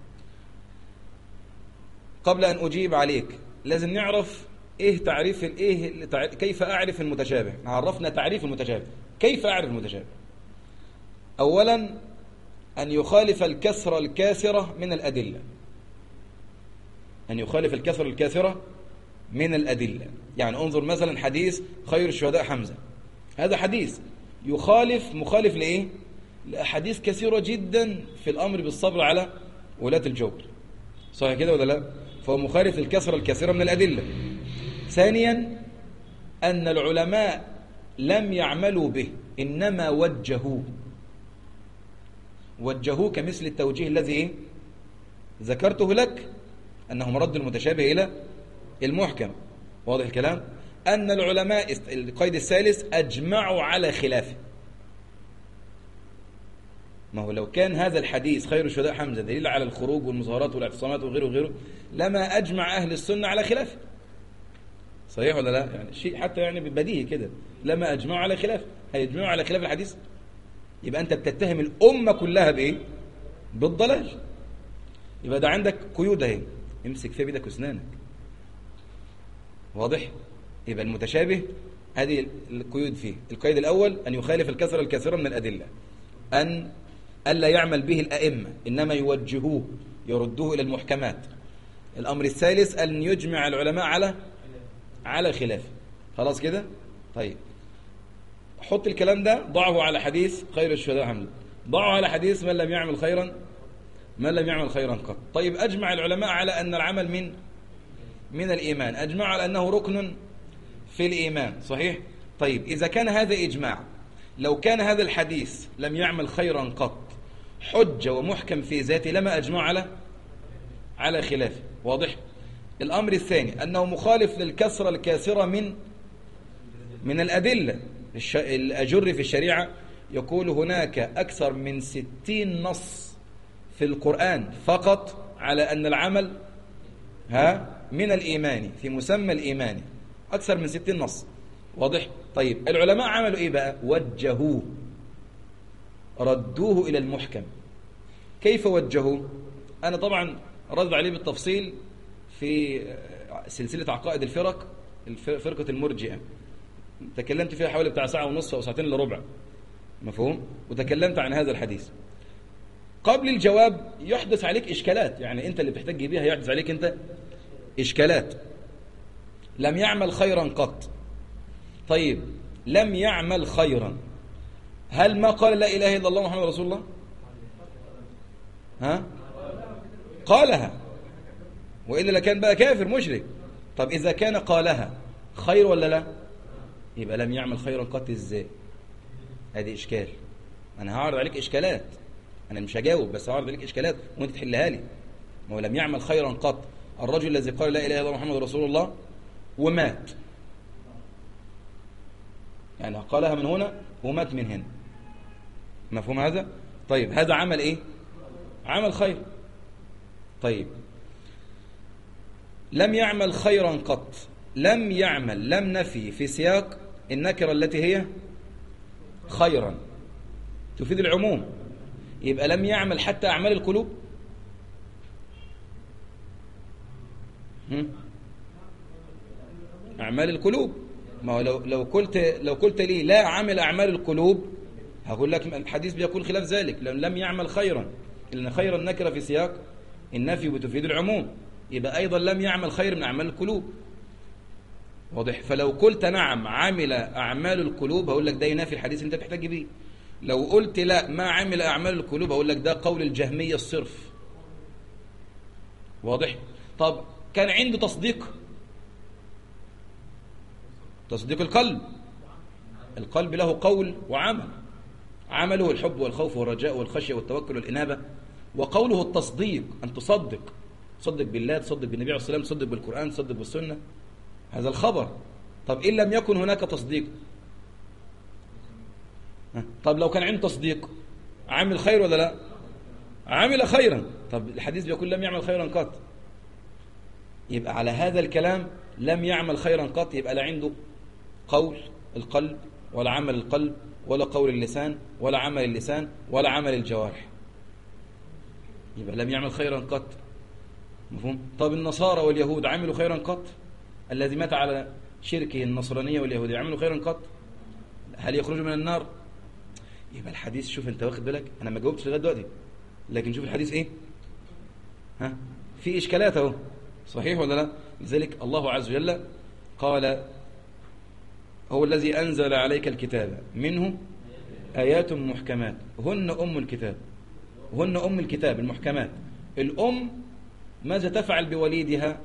قبل أن أجيب عليك لازم نعرف إيه تعريف كيف أعرف المتشابه. عرفنا تعريف المتشابه، كيف أعرف المتشابه؟ أولا أن يخالف الكسر الكاسرة من الأدلة. أن يخالف الكثرة الكاثرة من الأدلة. يعني انظر مثلا حديث خير الشهداء حمزة، هذا حديث مخالف لإيه؟ لأحاديث كثيرة جدا في الأمر بالصبر على ولاة الجور، صحيح كده ولا لا؟ فهو مخالف للكثرة الكثيرة من الأدلة. ثانيا أن العلماء لم يعملوا به، إنما وجهوه كمثل التوجيه الذي إيه؟ ذكرته لك، أنه مرد المتشابه إلى المحكم. واضح الكلام؟ أن العلماء القيد الثالث أجمعوا على خلافه. ما هو لو كان هذا الحديث خير الشهداء حمزة دليل على الخروج والمظاهرات والاعتصامات وغيره لما أجمع أهل السنة على خلافه. صحيح ولا لا؟ يعني شيء حتى يعني بديهي كده، لما أجمعوا على خلاف، هيجمعوا على خلاف الحديث؟ يبقى أنت بتتهم الأمة كلها بإيه؟ بالضلال. يبقى ده عندك قيود اهي، امسك فيها بيدك واسنانك. واضح؟ يبقى المتشابه هذه القيود فيه. القيد الأول أن يخالف الكثرة الكثيرة من الأدلة، أن ألا يعمل به الأئمة، إنما يوجهوه يردوه إلى المحكمات. الأمر الثالث أن يجمع العلماء على خلافه. خلاص كده؟ طيب حط الكلام ده، ضعه على حديث خير الشهداء حمزة، ضعه على حديث من لم يعمل خيرا قط. طيب أجمع العلماء على أن العمل من الإيمان، أجمع على أنه ركن في الإيمان، صحيح؟ طيب إذا كان هذا إجماع، لو كان هذا الحديث لم يعمل خيرا قط حجة ومحكم في ذاته لما أجمع على خلافه. واضح؟ الأمر الثاني أنه مخالف للكثرة الكاثرة من الأدلة. الأجر في الشريعة يقول هناك أكثر من 60 نص في القرآن فقط على أن العمل من الإيمان، في مسمى الإيمان، أكثر من 60 نص. واضح؟ طيب العلماء عملوا إيه بقى؟ وجهوه، ردوه إلى المحكم. كيف وجهوه؟ أنا طبعا رد عليه بالتفصيل في سلسلة عقائد الفرق، فرقة المرجئة، تكلمت فيها حوالي بتاع ساعة ونصف أو ساعتين إلا ربع، مفهوم؟ وتكلمت عن هذا الحديث. قبل الجواب يحدث عليك إشكالات، يعني أنت اللي بتحتاج بيها يحدث عليك أنت إشكالات. لم يعمل خيرا قط. طيب لم يعمل خيرا، هل ما قال لا إله إلا الله محمد رسول الله؟ قالها، وإلا لكان بقى كافر مشرك. طب إذا كان قالها خير ولا لا؟ يبقى لم يعمل خيرا قط. إزاي؟ هذه إشكال. أنا هعرض عليك إشكالات، أنا مش هجاوب بس هعرض عليك إشكالات وأنت تحلها لي. ما هو لم يعمل خيرا قط، الرجل الذي قال لا إله إلا الله محمد رسول الله ومات، يعني قالها من هنا ومات من هنا، مفهوم هذا؟ طيب هذا عمل إيه؟ عمل خير. طيب لم يعمل خيرا قط، لم يعمل، لم نفي في سياق النكرة التي هي خيرا تفيد العموم، يبقى لم يعمل حتى أعمال القلوب. أعمال القلوب، ما هو لو قلت لي لا عمل أعمال القلوب هقول لك الحديث بيقول خلاف ذلك، لم يعمل خيرا، لأن خيرا نكرة في سياق النفي بتفيد العموم، يبقى أيضا لم يعمل خير من أعمال القلوب. واضح؟ فلو قلت نعم عمل أعمال القلوب هقول لك ده ينافي الحديث اللي أنت تحتاج بيه. لو قلت لا ما عمل أعمال القلوب هقول لك ده قول الجهمية الصرف. واضح؟ طب كان عنده تصديق القلب له قول وعمل، عمله الحب والخوف والرجاء والخشية والتوكل والإنابة، وقوله التصديق، أن تصدق بالله، تصدق بالنبي عليه الصلاة والسلام، تصدق بالقرآن، تصدق بالسنة، هذا الخبر. طب إن لم يكن هناك تصديق، طب لو كان عنده تصديق عمل خير ولا لا؟ عمل خيرا. طب الحديث بيقول لم يعمل خيرا قط، يبقى على هذا الكلام لم يعمل خيرا قط، يبقى لا عنده قول القلب ولا عمل القلب ولا قول اللسان ولا عمل اللسان ولا عمل الجوارح، يبقى لم يعمل خيرا قط. مفهوم؟ طب النصارى واليهود عملوا خيرا قط؟ الذي مات على شركه النصرانية واليهودية عملوا خيرا قط؟ هل يخرجوا من النار؟ يبقى الحديث، شوف انت واخد بالك، انا ما جاوبتش لغايه دلوقتي، لكن شوف الحديث ايه؟ في اشكالات اهو. صحيح ولا لا؟ لذلك الله عز وجل قال هو الذي أنزل عليك الكتاب منه آيات محكمات هن أم الكتاب. هن أم الكتاب المحكمات. الأم ماذا تفعل بوليدها؟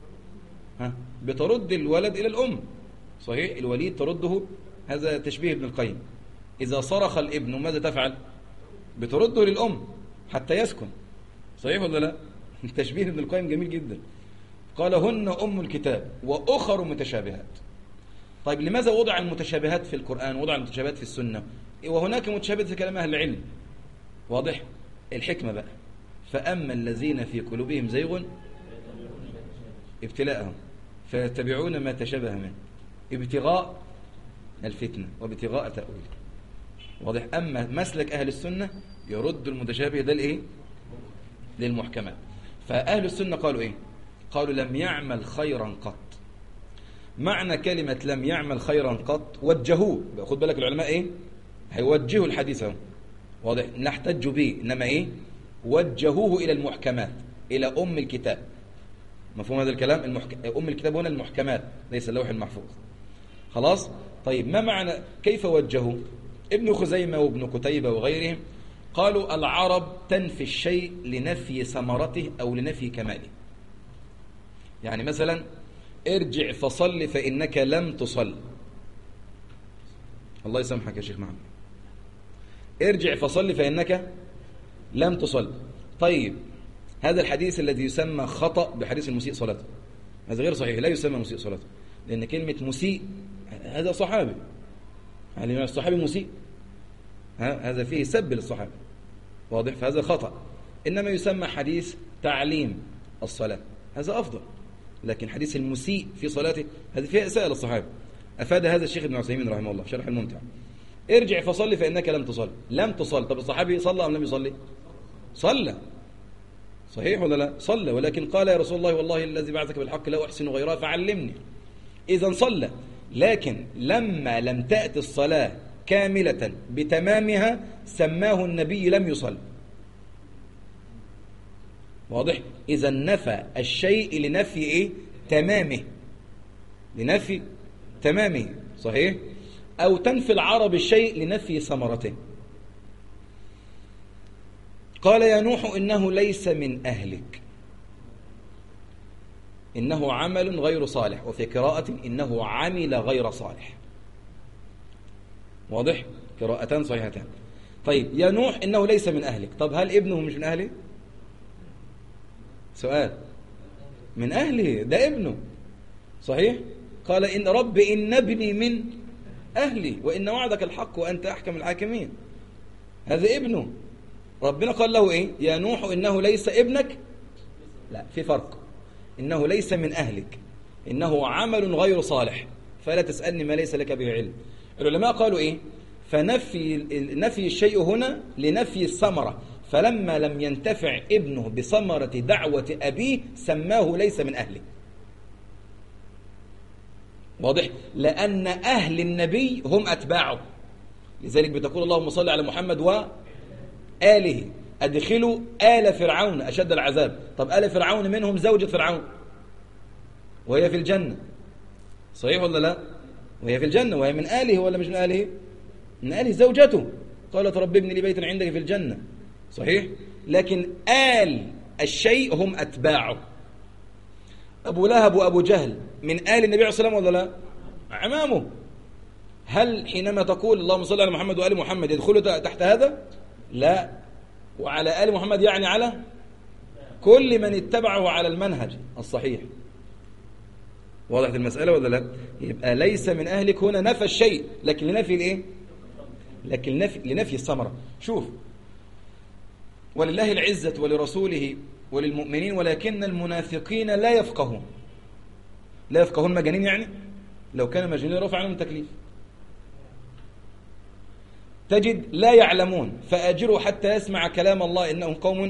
بترد الولد إلى الأم. صحيح؟ الوليد ترده، هذا تشبيه ابن القيم. إذا صرخ الابن ماذا تفعل؟ بترده للأم حتى يسكن. صحيح ولا لا؟ تشبيه ابن القيم جميل جدا. قال هن أم الكتاب وأخر متشابهات. طيب لماذا وضع المتشابهات في القرآن ووضع المتشابهات في السنة وهناك متشابهات في كلام أهل العلم؟ واضح؟ الحكمة بقى فأما الذين في قلوبهم زيغ ابتلاءهم فيتبعون ما تشابه منه ابتغاء الفتنة وابتغاء تأويل. واضح؟ أما مسلك أهل السنة يرد المتشابه ده لإيه؟ للمحكمات. فأهل السنة قالوا إيه؟ قالوا لم يعمل خيرا قط. معنى كلمة لم يعمل خيرا قط وجهوه. خد بالك العلماء إيه؟ هيوجهوا الحديث اهو. واضح؟ نحتج به، إنما إيه؟ وجهوه إلى المحكمات، إلى أم الكتاب. مفهوم هذا الكلام؟ أم الكتاب هنا المحكمات ليس اللوح المحفوظ. خلاص؟ طيب ما معنى كيف وجهوا؟ ابن خزيمة وابن قتيبة وغيرهم قالوا العرب تنفي الشيء لنفي ثمرته أو لنفي كماله. يعني مثلا ارجع فصل فإنك لم تصل. الله يسامحك يا شيخ محمد. ارجع فصل فإنك لم تصل. طيب هذا الحديث الذي يسمى خطأ بحديث المسيء صلاته، هذا غير صحيح، لا يسمى مسيء صلاته، لأن كلمة مسيء هذا صحابي، يعني الصحابي مسيء، هذا فيه سب للصحابي. واضح؟ فهذا خطأ. إنما يسمى حديث تعليم الصلاة، هذا أفضل. لكن حديث المسيء في صلاته هذه فيها إساءة للصحابي. أفاد هذا الشيخ ابن عثيمين رحمه الله في شرح الممتع. ارجع فصل فإنك لم تصل. لم تصل. طب الصحابي صلى أم لم يصلي؟ صلى. صحيح ولا لا؟ صلى، ولكن قال يا رسول الله والله الذي بعثك بالحق لا أحسن غيرها فعلمني. إذن صلى، لكن لما لم تأتي الصلاة كاملة بتمامها سماه النبي لم يصل. واضح؟ إذا نفى الشيء لنفي إيه؟ تمامه، لنفي تمامه. صحيح؟ أو تنفي العرب الشيء لنفي ثمرته. قال يا نوح إنه ليس من أهلك، إنه عمل غير صالح، وفي قراءة إنه عمل غير صالح. واضح؟ قراءتان صحيحتان. طيب يا نوح إنه ليس من أهلك، طب هل ابنه مش من أهله؟ سؤال. من أهله، ده ابنه. صحيح؟ قال إن رب إن ابني من أهلي وإن وعدك الحق وأنت أحكم الحاكمين. هذا ابنه. ربنا قال له إيه؟ يا نوح إنه ليس ابنك. لا، في فرق. إنه ليس من أهلك، إنه عمل غير صالح، فلا تسألني ما ليس لك به علم. العلماء قالوا إيه؟ فنفي الشيء هنا لنفي الثمرة، فلما لم ينتفع ابنه بثمرة دعوة أبيه سماه ليس من أهله. واضح؟ لأن أهل النبي هم أتباعه، لذلك بتقول اللهم صل على محمد وآله أدخلوا آل فرعون أشد العذاب. طب آل فرعون منهم زوجة فرعون وهي في الجنة. صحيح ولا لا؟ وهي في الجنة وهي من آله ولا مش من آله؟ من آله زوجته. قالت رب ابن لي بيتا عندك في الجنة. صحيح؟ لكن آل الشيء هم أتباعه. أبو لهب وأبو جهل من آل النبي عليه الصلاة والسلام ولا لا؟ عمامه. هل حينما تقول اللهم صل على محمد وآل محمد يدخلوا تحت هذا؟ لا. وعلى آل محمد يعني على كل من اتبعه على المنهج الصحيح. واضح المسألة ولا لا؟ يبقى ليس من أهلك هنا نفى الشيء، لكن لنفي الإيه؟ لكن لنفي الثمرة. شوف، ولله العزة ولرسوله وللمؤمنين ولكن المنافقين لا يفقهون. لا يفقهون مجانين يعني؟ لو كان مجانين رفع عنهم تكليف. تجد لا يعلمون فأجروا حتى يسمع كلام الله إنهم قوم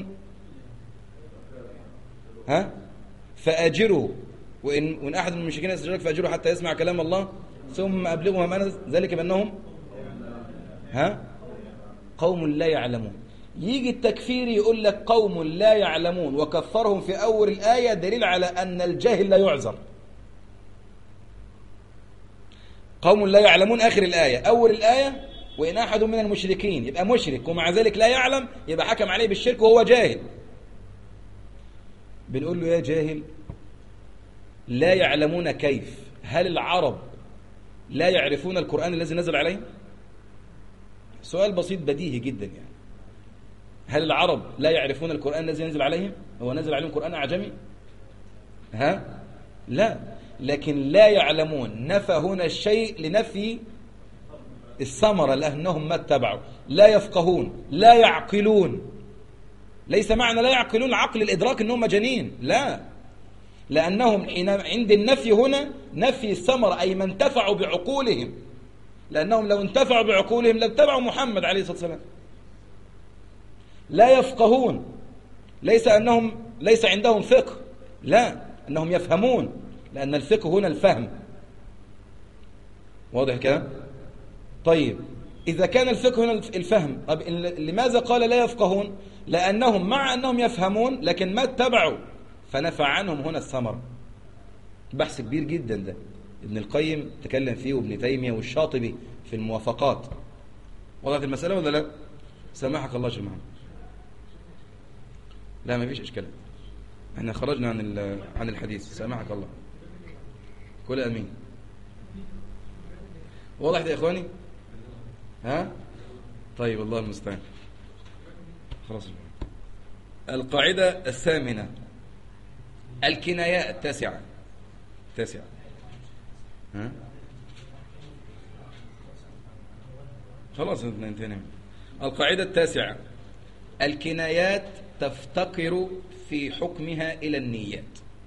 فأجروا وإن أحد من المشركين يستجيبك فأجروا حتى يسمع كلام الله ثم أبلغوا ما ذلك بأنهم قوم لا يعلمون. يجي التكفير يقول لك قوم لا يعلمون وكفرهم في أول الآية، دليل على أن الجاهل لا يعذر. قوم لا يعلمون آخر الآية، أول الآية وإن أحد من المشركين، يبقى مشرك ومع ذلك لا يعلم، يبقى حكم عليه بالشرك وهو جاهل. بنقول له يا جاهل لا يعلمون كيف؟ هل العرب لا يعرفون القرآن الذي نزل عليهم؟ سؤال بسيط بديهي جدا يعني. هل العرب لا يعرفون القرآن الذي ينزل عليهم؟ هو نزل عليهم قرآن أعجمي؟ ها؟ لا، لكن لا يعلمون نفى هنا الشيء لنفي الثمرة لأنهم ما اتبعوا. لا يفقهون، لا يعقلون. ليس معنى لا يعقلون عقل الإدراك أنهم مجانين، لا، لأنهم عند النفي هنا نفي الثمرة، أي ما انتفعوا بعقولهم، لأنهم لو انتفعوا بعقولهم لاتبعوا محمد عليه الصلاة والسلام. لا يفقهون، ليس عندهم فقه، لا، أنهم يفهمون، لأن الفقه هنا الفهم. واضح كده؟ طيب إذا كان الفقه هنا الفهم، طب لماذا قال لا يفقهون؟ لأنهم مع أنهم يفهمون لكن ما اتبعوا، فنفع عنهم هنا الثمرة. بحث كبير جدا ده، ابن القيم تكلم فيه وابن تيمية والشاطبي في الموافقات. وضعت المسألة ولا لا؟ سامحك الله شيخ محمد. لا ما فيش إشكال، احنا خرجنا عن الحديث، سامحك الله. كل أمين. واضح يا إخواني؟ ها؟ طيب الله المستعان. خلاص. القاعدة الثامنة، الكنايات التاسعة. ها؟ خلاص انتهينا. القاعدة التاسعة، الكنايات تفتقر في حكمها إلى النيات.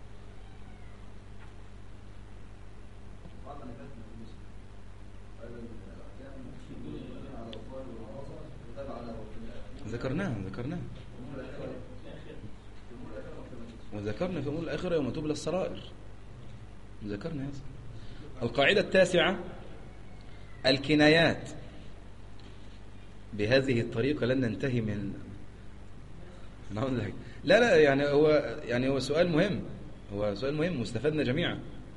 وذكرنا في أمور الآخرة يوم تبلى السرائر. ذكرنا هذا. القاعدة التاسعة، الكنايات. بهذه الطريقة لن ننتهي من لا يعني هو سؤال مهم، واستفدنا جميعا.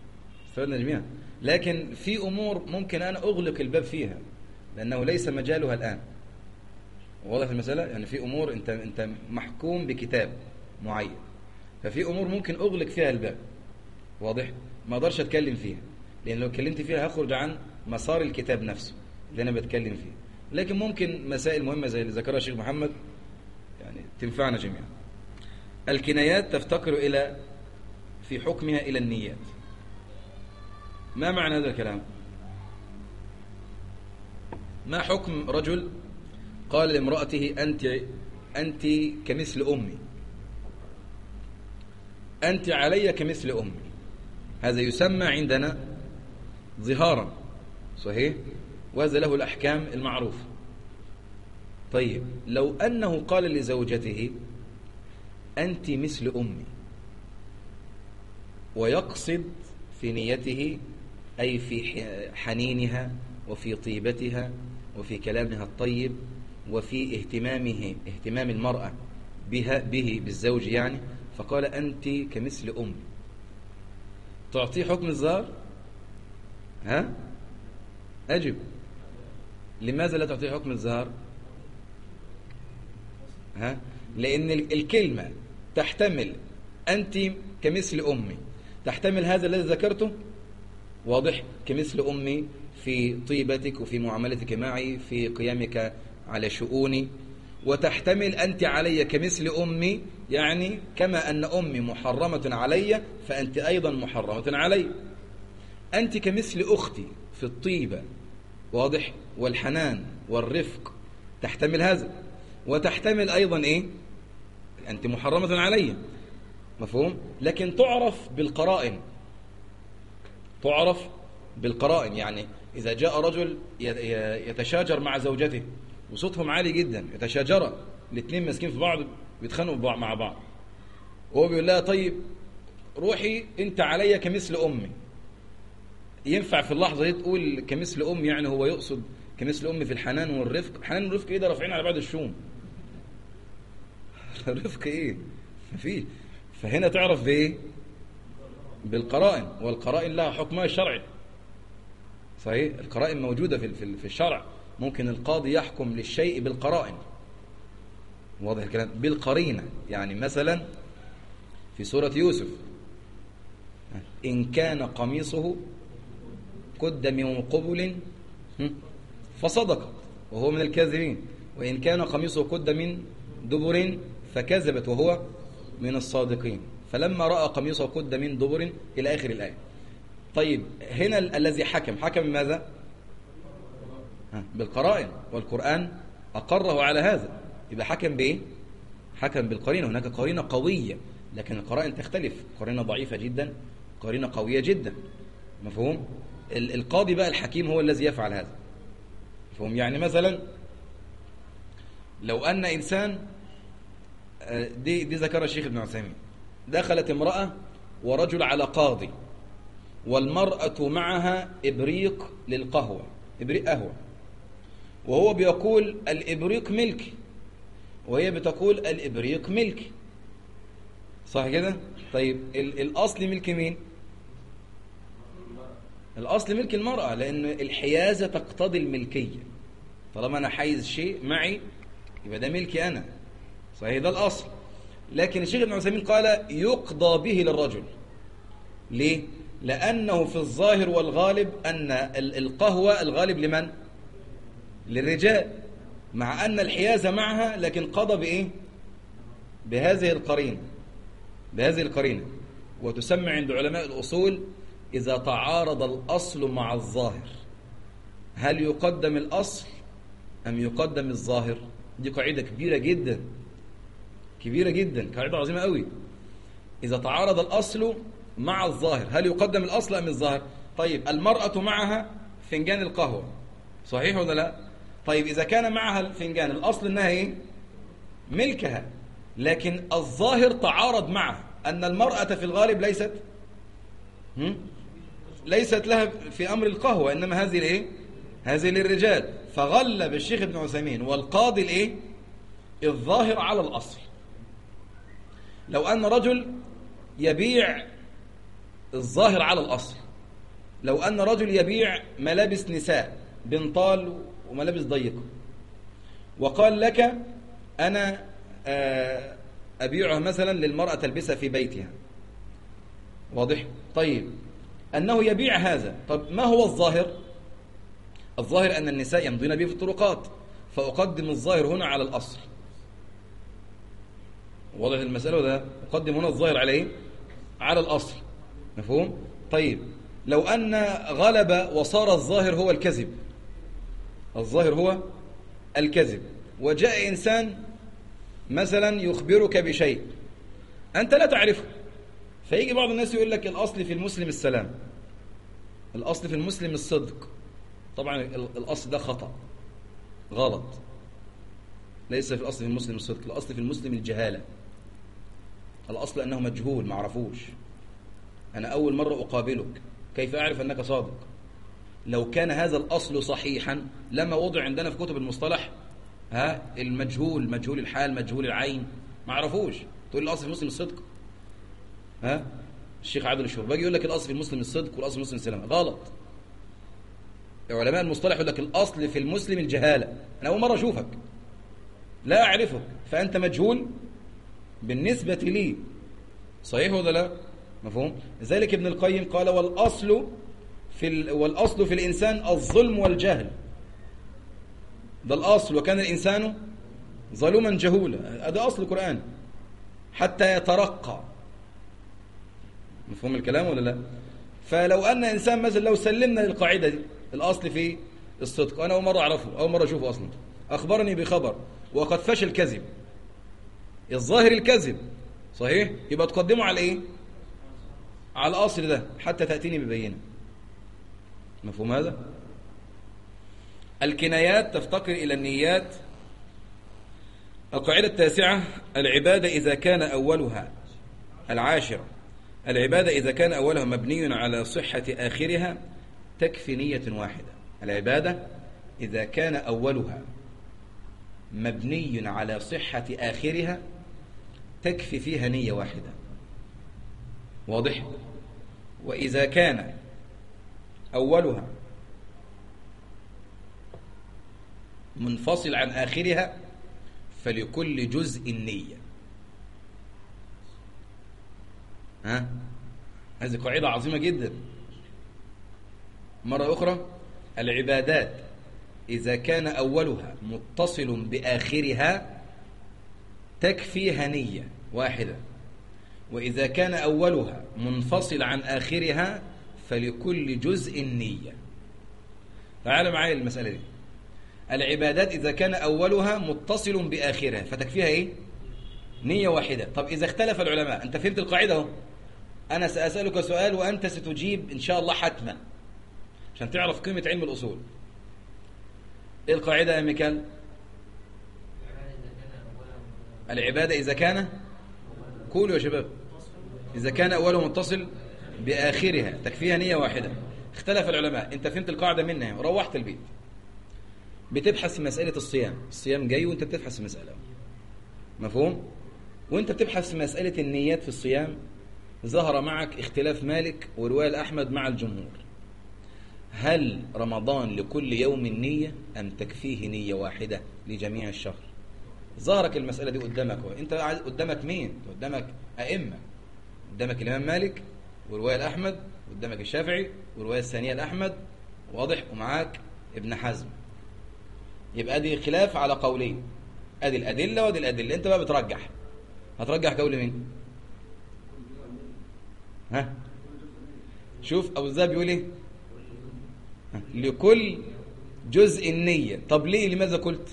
لكن في أمور ممكن أنا أغلق الباب فيها لأنه ليس مجالها الآن. واضح المسألة؟ يعني في أمور أنت محكوم بكتاب معين، ففي أمور ممكن أغلق فيها الباب. واضح؟ ما أقدرش أتكلم فيها، لأن لو اتكلمت فيها هخرج عن مسار الكتاب نفسه اللي أنا بتكلم فيه. لكن ممكن مسائل مهمة زي اللي ذكرها الشيخ محمد يعني تنفعنا جميعا. الكنايات تفتقر في حكمها إلى النيات. ما معنى هذا الكلام؟ ما حكم رجل قال لامرأته أنت كمثل أمي، أنت علي كمثل أمي؟ هذا يسمى عندنا ظهارا، صحيح؟ وهذا له الأحكام المعروفة. طيب لو أنه قال لزوجته أنت مثل أمي، ويقصد في نيته أي في حنينها وفي طيبتها وفي كلامها الطيب وفي اهتمام المرأة به بالزوج يعني، فقال أنت كمثل أمي، تعطيه حكم الزهر؟ ها؟ أجب. لماذا لا تعطيه حكم الزهر؟ ها؟ لأن الكلمة تحتمل أنت كمثل أمي، تحتمل هذا الذي ذكرته، واضح، كمثل أمي في طيبتك وفي معاملتك معي في قيامك على شؤوني، وتحتمل أنت علي كمثل أمي، يعني كما أن أمي محرمة علي فأنت أيضا محرمة علي. أنت كمثل أختي في الطيبة، واضح، والحنان والرفق، تحتمل هذا. وتحتمل أيضا إيه؟ أنت محرمة علي، مفهوم؟ لكن تعرف بالقرائن. يعني إذا جاء رجل يتشاجر مع زوجته وصوتهم عالي جدا، يتشاجر، الاثنين ماسكين في بعض بيتخانقوا مع بعض، وهو بيقول لها طيب روحي أنت علي كمثل أمي، ينفع في اللحظة دي تقول كمثل أمي؟ يعني هو يقصد كمثل أمي في الحنان والرفق. الحنان والرفق إيه ده؟ رافعين على بعض الشوم، رفق ايه؟ مفيش. فهنا تعرف بايه؟ بالقرائن، والقرائن لها حكمها الشرعي. صحيح، القرائن موجودة في الشرع. ممكن القاضي يحكم للشيء بالقرائن. واضح الكلام؟ بالقرينة. يعني مثلا في سورة يوسف: إن كان قميصه قد من قبل فصدقت وهو من الكاذبين، وإن كان قميصه قد من دبر فكذبت وهو من الصادقين، فلما رأى قميصه قد من دبر إلى آخر الآية. طيب هنا الذي حكم ماذا؟ بالقرائن، والقرآن أقره على هذا. يبقى حكم بإيه؟ حكم بالقرينة. هناك قرينة قوية، لكن القرائن تختلف. قرينة ضعيفة جدا، قرينة قوية جدا. مفهوم؟ القاضي بقى الحكيم هو الذي يفعل هذا. مفهوم؟ يعني مثلا لو أن إنسان، دي ذكر الشيخ ابن عثيمين، دخلت امرأة ورجل على قاضي، والمرأة معها إبريق للقهوة، إبريق قهوة، وهو بيقول الإبريق ملكي، وهي بتقول الإبريق ملكي. صح كده؟ طيب الأصل ملك مين؟ الأصل ملك المرأة، لأن الحيازة تقتضي الملكية. طالما أنا حيز شيء معي يبقى ده ملكي أنا. صحيح، ده الأصل. لكن الشيخ ابن عثيمين قال يقضى به للرجل. ليه؟ لأنه في الظاهر والغالب أن القهوة الغالب لمن؟ للرجال، مع أن الحيازة معها، لكن قضى بإيه؟ بهذه القرينة، بهذه القرينة. وتسمى عند علماء الأصول إذا تعارض الأصل مع الظاهر، هل يقدم الأصل أم يقدم الظاهر؟ دي قاعدة كبيرة جدا، كبيرة جدا، قاعدة عظيمة قوي. إذا تعارض الأصل مع الظاهر هل يقدم الأصل أم الظاهر؟ طيب المرأة معها فنجان القهوة، صحيح ولا لا؟ طيب إذا كان معها الفنجان، الأصل أنها إيه؟ ملكها، لكن الظاهر تعارض معه أن المرأة في الغالب ليست لها في أمر القهوة، إنما هذه الإيه؟ هذه للرجال. فغلب الشيخ ابن عثيمين والقاضي الإيه؟ الظاهر على الأصل. لو أن رجل يبيع الظاهر على الأصل، لو أن رجل يبيع ملابس نساء، بنطال وملابس ضيقة، وقال لك أنا أبيعها مثلا للمرأة تلبسها في بيتها، واضح؟ طيب أنه يبيع هذا، طب ما هو الظاهر؟ الظاهر أن النساء يمضين به في الطرقات، فأقدم الظاهر هنا على الأصل. واضح المسألة ده؟ أقدم هنا الظاهر على إيه؟ على الأصل. مفهوم؟ طيب لو أن غلب وصار الظاهر هو الكذب، الظاهر هو الكذب، وجاء إنسان مثلا يخبرك بشيء أنت لا تعرفه، فيجي بعض الناس يقول لك الأصل في المسلم السلام، الأصل في المسلم الصدق. طبعا الأصل ده خطأ، غلط. ليس في الأصل في المسلم الصدق، الأصل في المسلم الجهالة. الأصل أنه مجهول، ما عرفوش. أنا أول مرة أقابلك، كيف أعرف أنك صادق؟ لو كان هذا الأصل صحيحا لما وضع عندنا في كتب المصطلح المجهول، مجهول الحال، مجهول العين، ما عرفوش. تقول الأصل في المسلم الصدق. الشيخ عادل الشرباجي يقول لك الأصل في المسلم الصدق والأصل في المسلم السلام. غلط. علماء المصطلح يقول لك الأصل في المسلم الجهالة. أنا أول مرة أشوفك، لا أعرفك، فأنت مجهول بالنسبة لي. صحيح ولا لا؟ مفهوم؟ لذلك ابن القيم قال والأصل في الإنسان الظلم والجهل. ده الأصل، وكان الإنسان ظلوما جهولا. هذا أصل القرآن حتى يترقى. مفهوم الكلام ولا لا؟ فلو أن إنسان مثلا لو سلمنا للقاعدة دي، الأصل في الصدق، أنا أول مرة أعرفه، أول مرة أشوفه أصلا، أخبرني بخبر وقد فشل الكذب، الظاهر الكذب، صحيح؟ يبقى تقدمه على إيه؟ على الأصل ده حتى تأتيني ببينة. مفهوم هذا؟ الكنايات تفتقر إلى النيات. القاعدة التاسعة: العبادة إذا كان أولها، العاشرة، العبادة إذا كان أولها مبني على صحة آخرها تكفي نية واحدة. العبادة إذا كان أولها مبني على صحة آخرها تكفي فيها نية واحدة. واضح؟ وإذا كان أولها منفصل عن آخرها فلكل جزء نية. هذه قاعدة عظيمة جدا. مرة أخرى، العبادات إذا كان أولها متصل بآخرها تكفيها نية واحدة، وإذا كان أولها منفصل عن آخرها فلكل جزء نية. تعال معايا المسألة دي. العبادات إذا كان أولها متصل بآخرها فتكفيها إيه؟ نية واحدة. طب إذا اختلف العلماء، أنت فهمت القاعدة اهو. أنا سأسألك سؤال وأنت ستجيب إن شاء الله حتما عشان تعرف قيمة علم الأصول. إيه القاعدة يا ميكال؟ العبادة إذا كان، قولوا يا شباب، إذا كان أوله متصل بآخرها تكفيها نية واحدة. اختلف العلماء. أنت فهمت القاعدة منها وروحت البيت بتبحث في مسألة الصيام جاي وأنت بتبحث في مسألة، مفهوم؟ وأنت بتبحث في مسألة النيات في الصيام ظهر معك اختلاف مالك ورواية الأحمد مع الجمهور. هل رمضان لكل يوم نية أم تكفيه نية واحدة لجميع الشهر؟ ظهرك المسألة دي قدامك. أنت قدامك مين؟ قدامك أئمة، قدامك الإمام مالك ورواية الأحمد، قدامك الشافعي ورواية الثانية الأحمد، واضح؟ ومعاك ابن حزم. يبقى دي خلاف على قولين، أدي الأدلة وأدي الأدلة. أنت بقى بترجح، هترجح قول مين؟ شوف أبو الزهب بيقول إيه؟ لكل جزء النية. طب ليه؟ لماذا قلت؟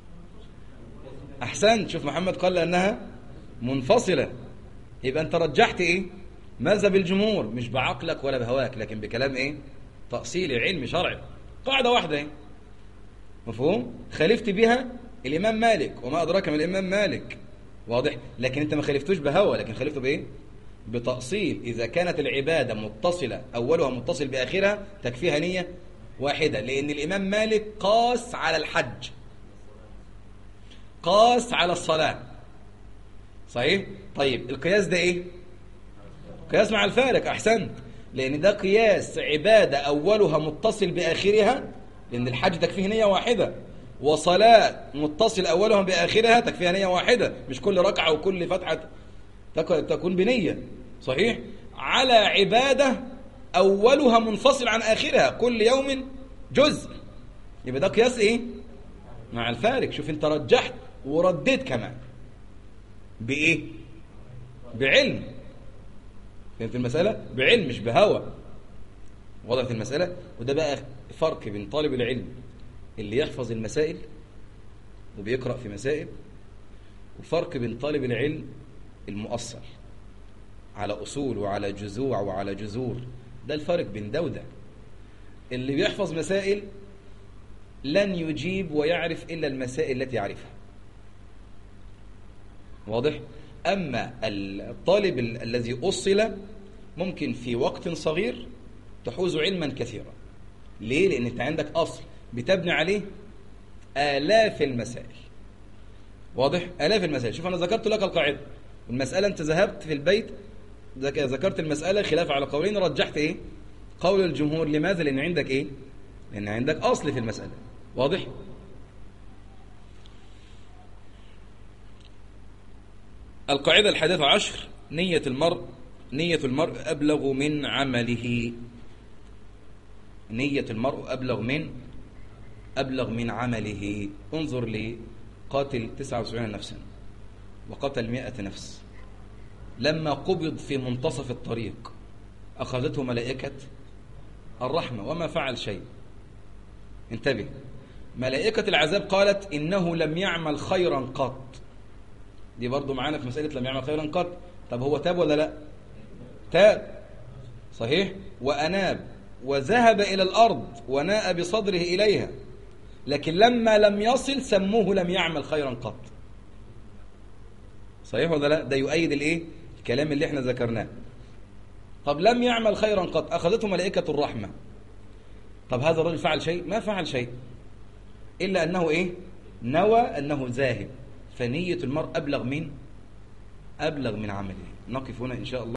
أحسنت. شوف محمد قال لأنها منفصلة. يبقى أنت رجحت إيه؟ مذهب الجمهور، مش بعقلك ولا بهواك، لكن بكلام إيه؟ تأصيلي علمي شرعي. قاعدة واحدة إيه؟ مفهوم؟ خالفت بها الإمام مالك وما أدراك من الإمام مالك، واضح؟ لكن أنت ما خالفتوش بهوى، لكن خالفته بإيه؟ بتأصيل. إذا كانت العبادة متصلة أولها متصل بآخرها تكفيها نية واحدة، لأن الإمام مالك قاس على الحج، قاس على الصلاة. صحيح؟ طيب القياس ده إيه؟ قياس مع الفارق. أحسنت. لأن ده قياس عبادة أولها متصل بآخرها، لأن الحج تكفيه نية واحدة، وصلاة متصل أولها بآخرها تكفيها نية واحدة، مش كل ركعة وكل فتحة تكون بنية. صحيح؟ على عبادة أولها منفصل عن آخرها كل يوم جزء. يبقى ده قياس إيه؟ مع الفارق. شوف أنت رجحت ورديت كمان بإيه؟ بعلم. فهمت المسألة؟ بعلم مش بهوى. وضعت المسألة. وده بقى فرق بين طالب العلم اللي يحفظ المسائل وبيقرأ في مسائل، وفرق بين طالب العلم المؤصل على أصول وعلى جذوع وعلى جذور. ده الفرق بين ده وده. اللي بيحفظ مسائل لن يجيب ويعرف إلا المسائل التي يعرفها، واضح؟ أما الطالب الذي أصل ممكن في وقت صغير تحوز علما كثيرا. ليه؟ لأن أنت عندك أصل بتبني عليه آلاف المسائل، واضح؟ آلاف المسائل. شوف أنا ذكرت لك القاعدة والمسألة، أنت ذهبت في البيت ذكرت المسألة خلاف على قولين، رجحت إيه؟ قول الجمهور. لماذا؟ لأن عندك إيه؟ لأن عندك أصل في المسألة، واضح؟ القاعدة 11: نية المرء أبلغ من عمله. نية المرء أبلغ من عمله. انظر لي قاتل 99 نفسا وقتل 100 نفس، لما قبض في منتصف الطريق أخذته ملائكة الرحمة وما فعل شيء. انتبه، ملائكة العذاب قالت إنه لم يعمل خيرا قط. دي برضو معانا في مسألة لم يعمل خيرا قط. طب هو تاب ولا لا؟ تاب، صحيح، وأناب وذهب إلى الأرض وناء بصدره إليها، لكن لما لم يصل سموه لم يعمل خيرا قط. صحيح ولا لا؟ ده يؤيد الايه؟ الكلام اللي احنا ذكرناه. طب لم يعمل خيرا قط، أخذته ملائكة الرحمة. طب هذا الرجل فعل شيء؟ ما فعل شيء، إلا أنه إيه؟ نوى أنه ذاهب. فنية المرء أبلغ من أبلغ من عمله. نقف هنا إن شاء الله.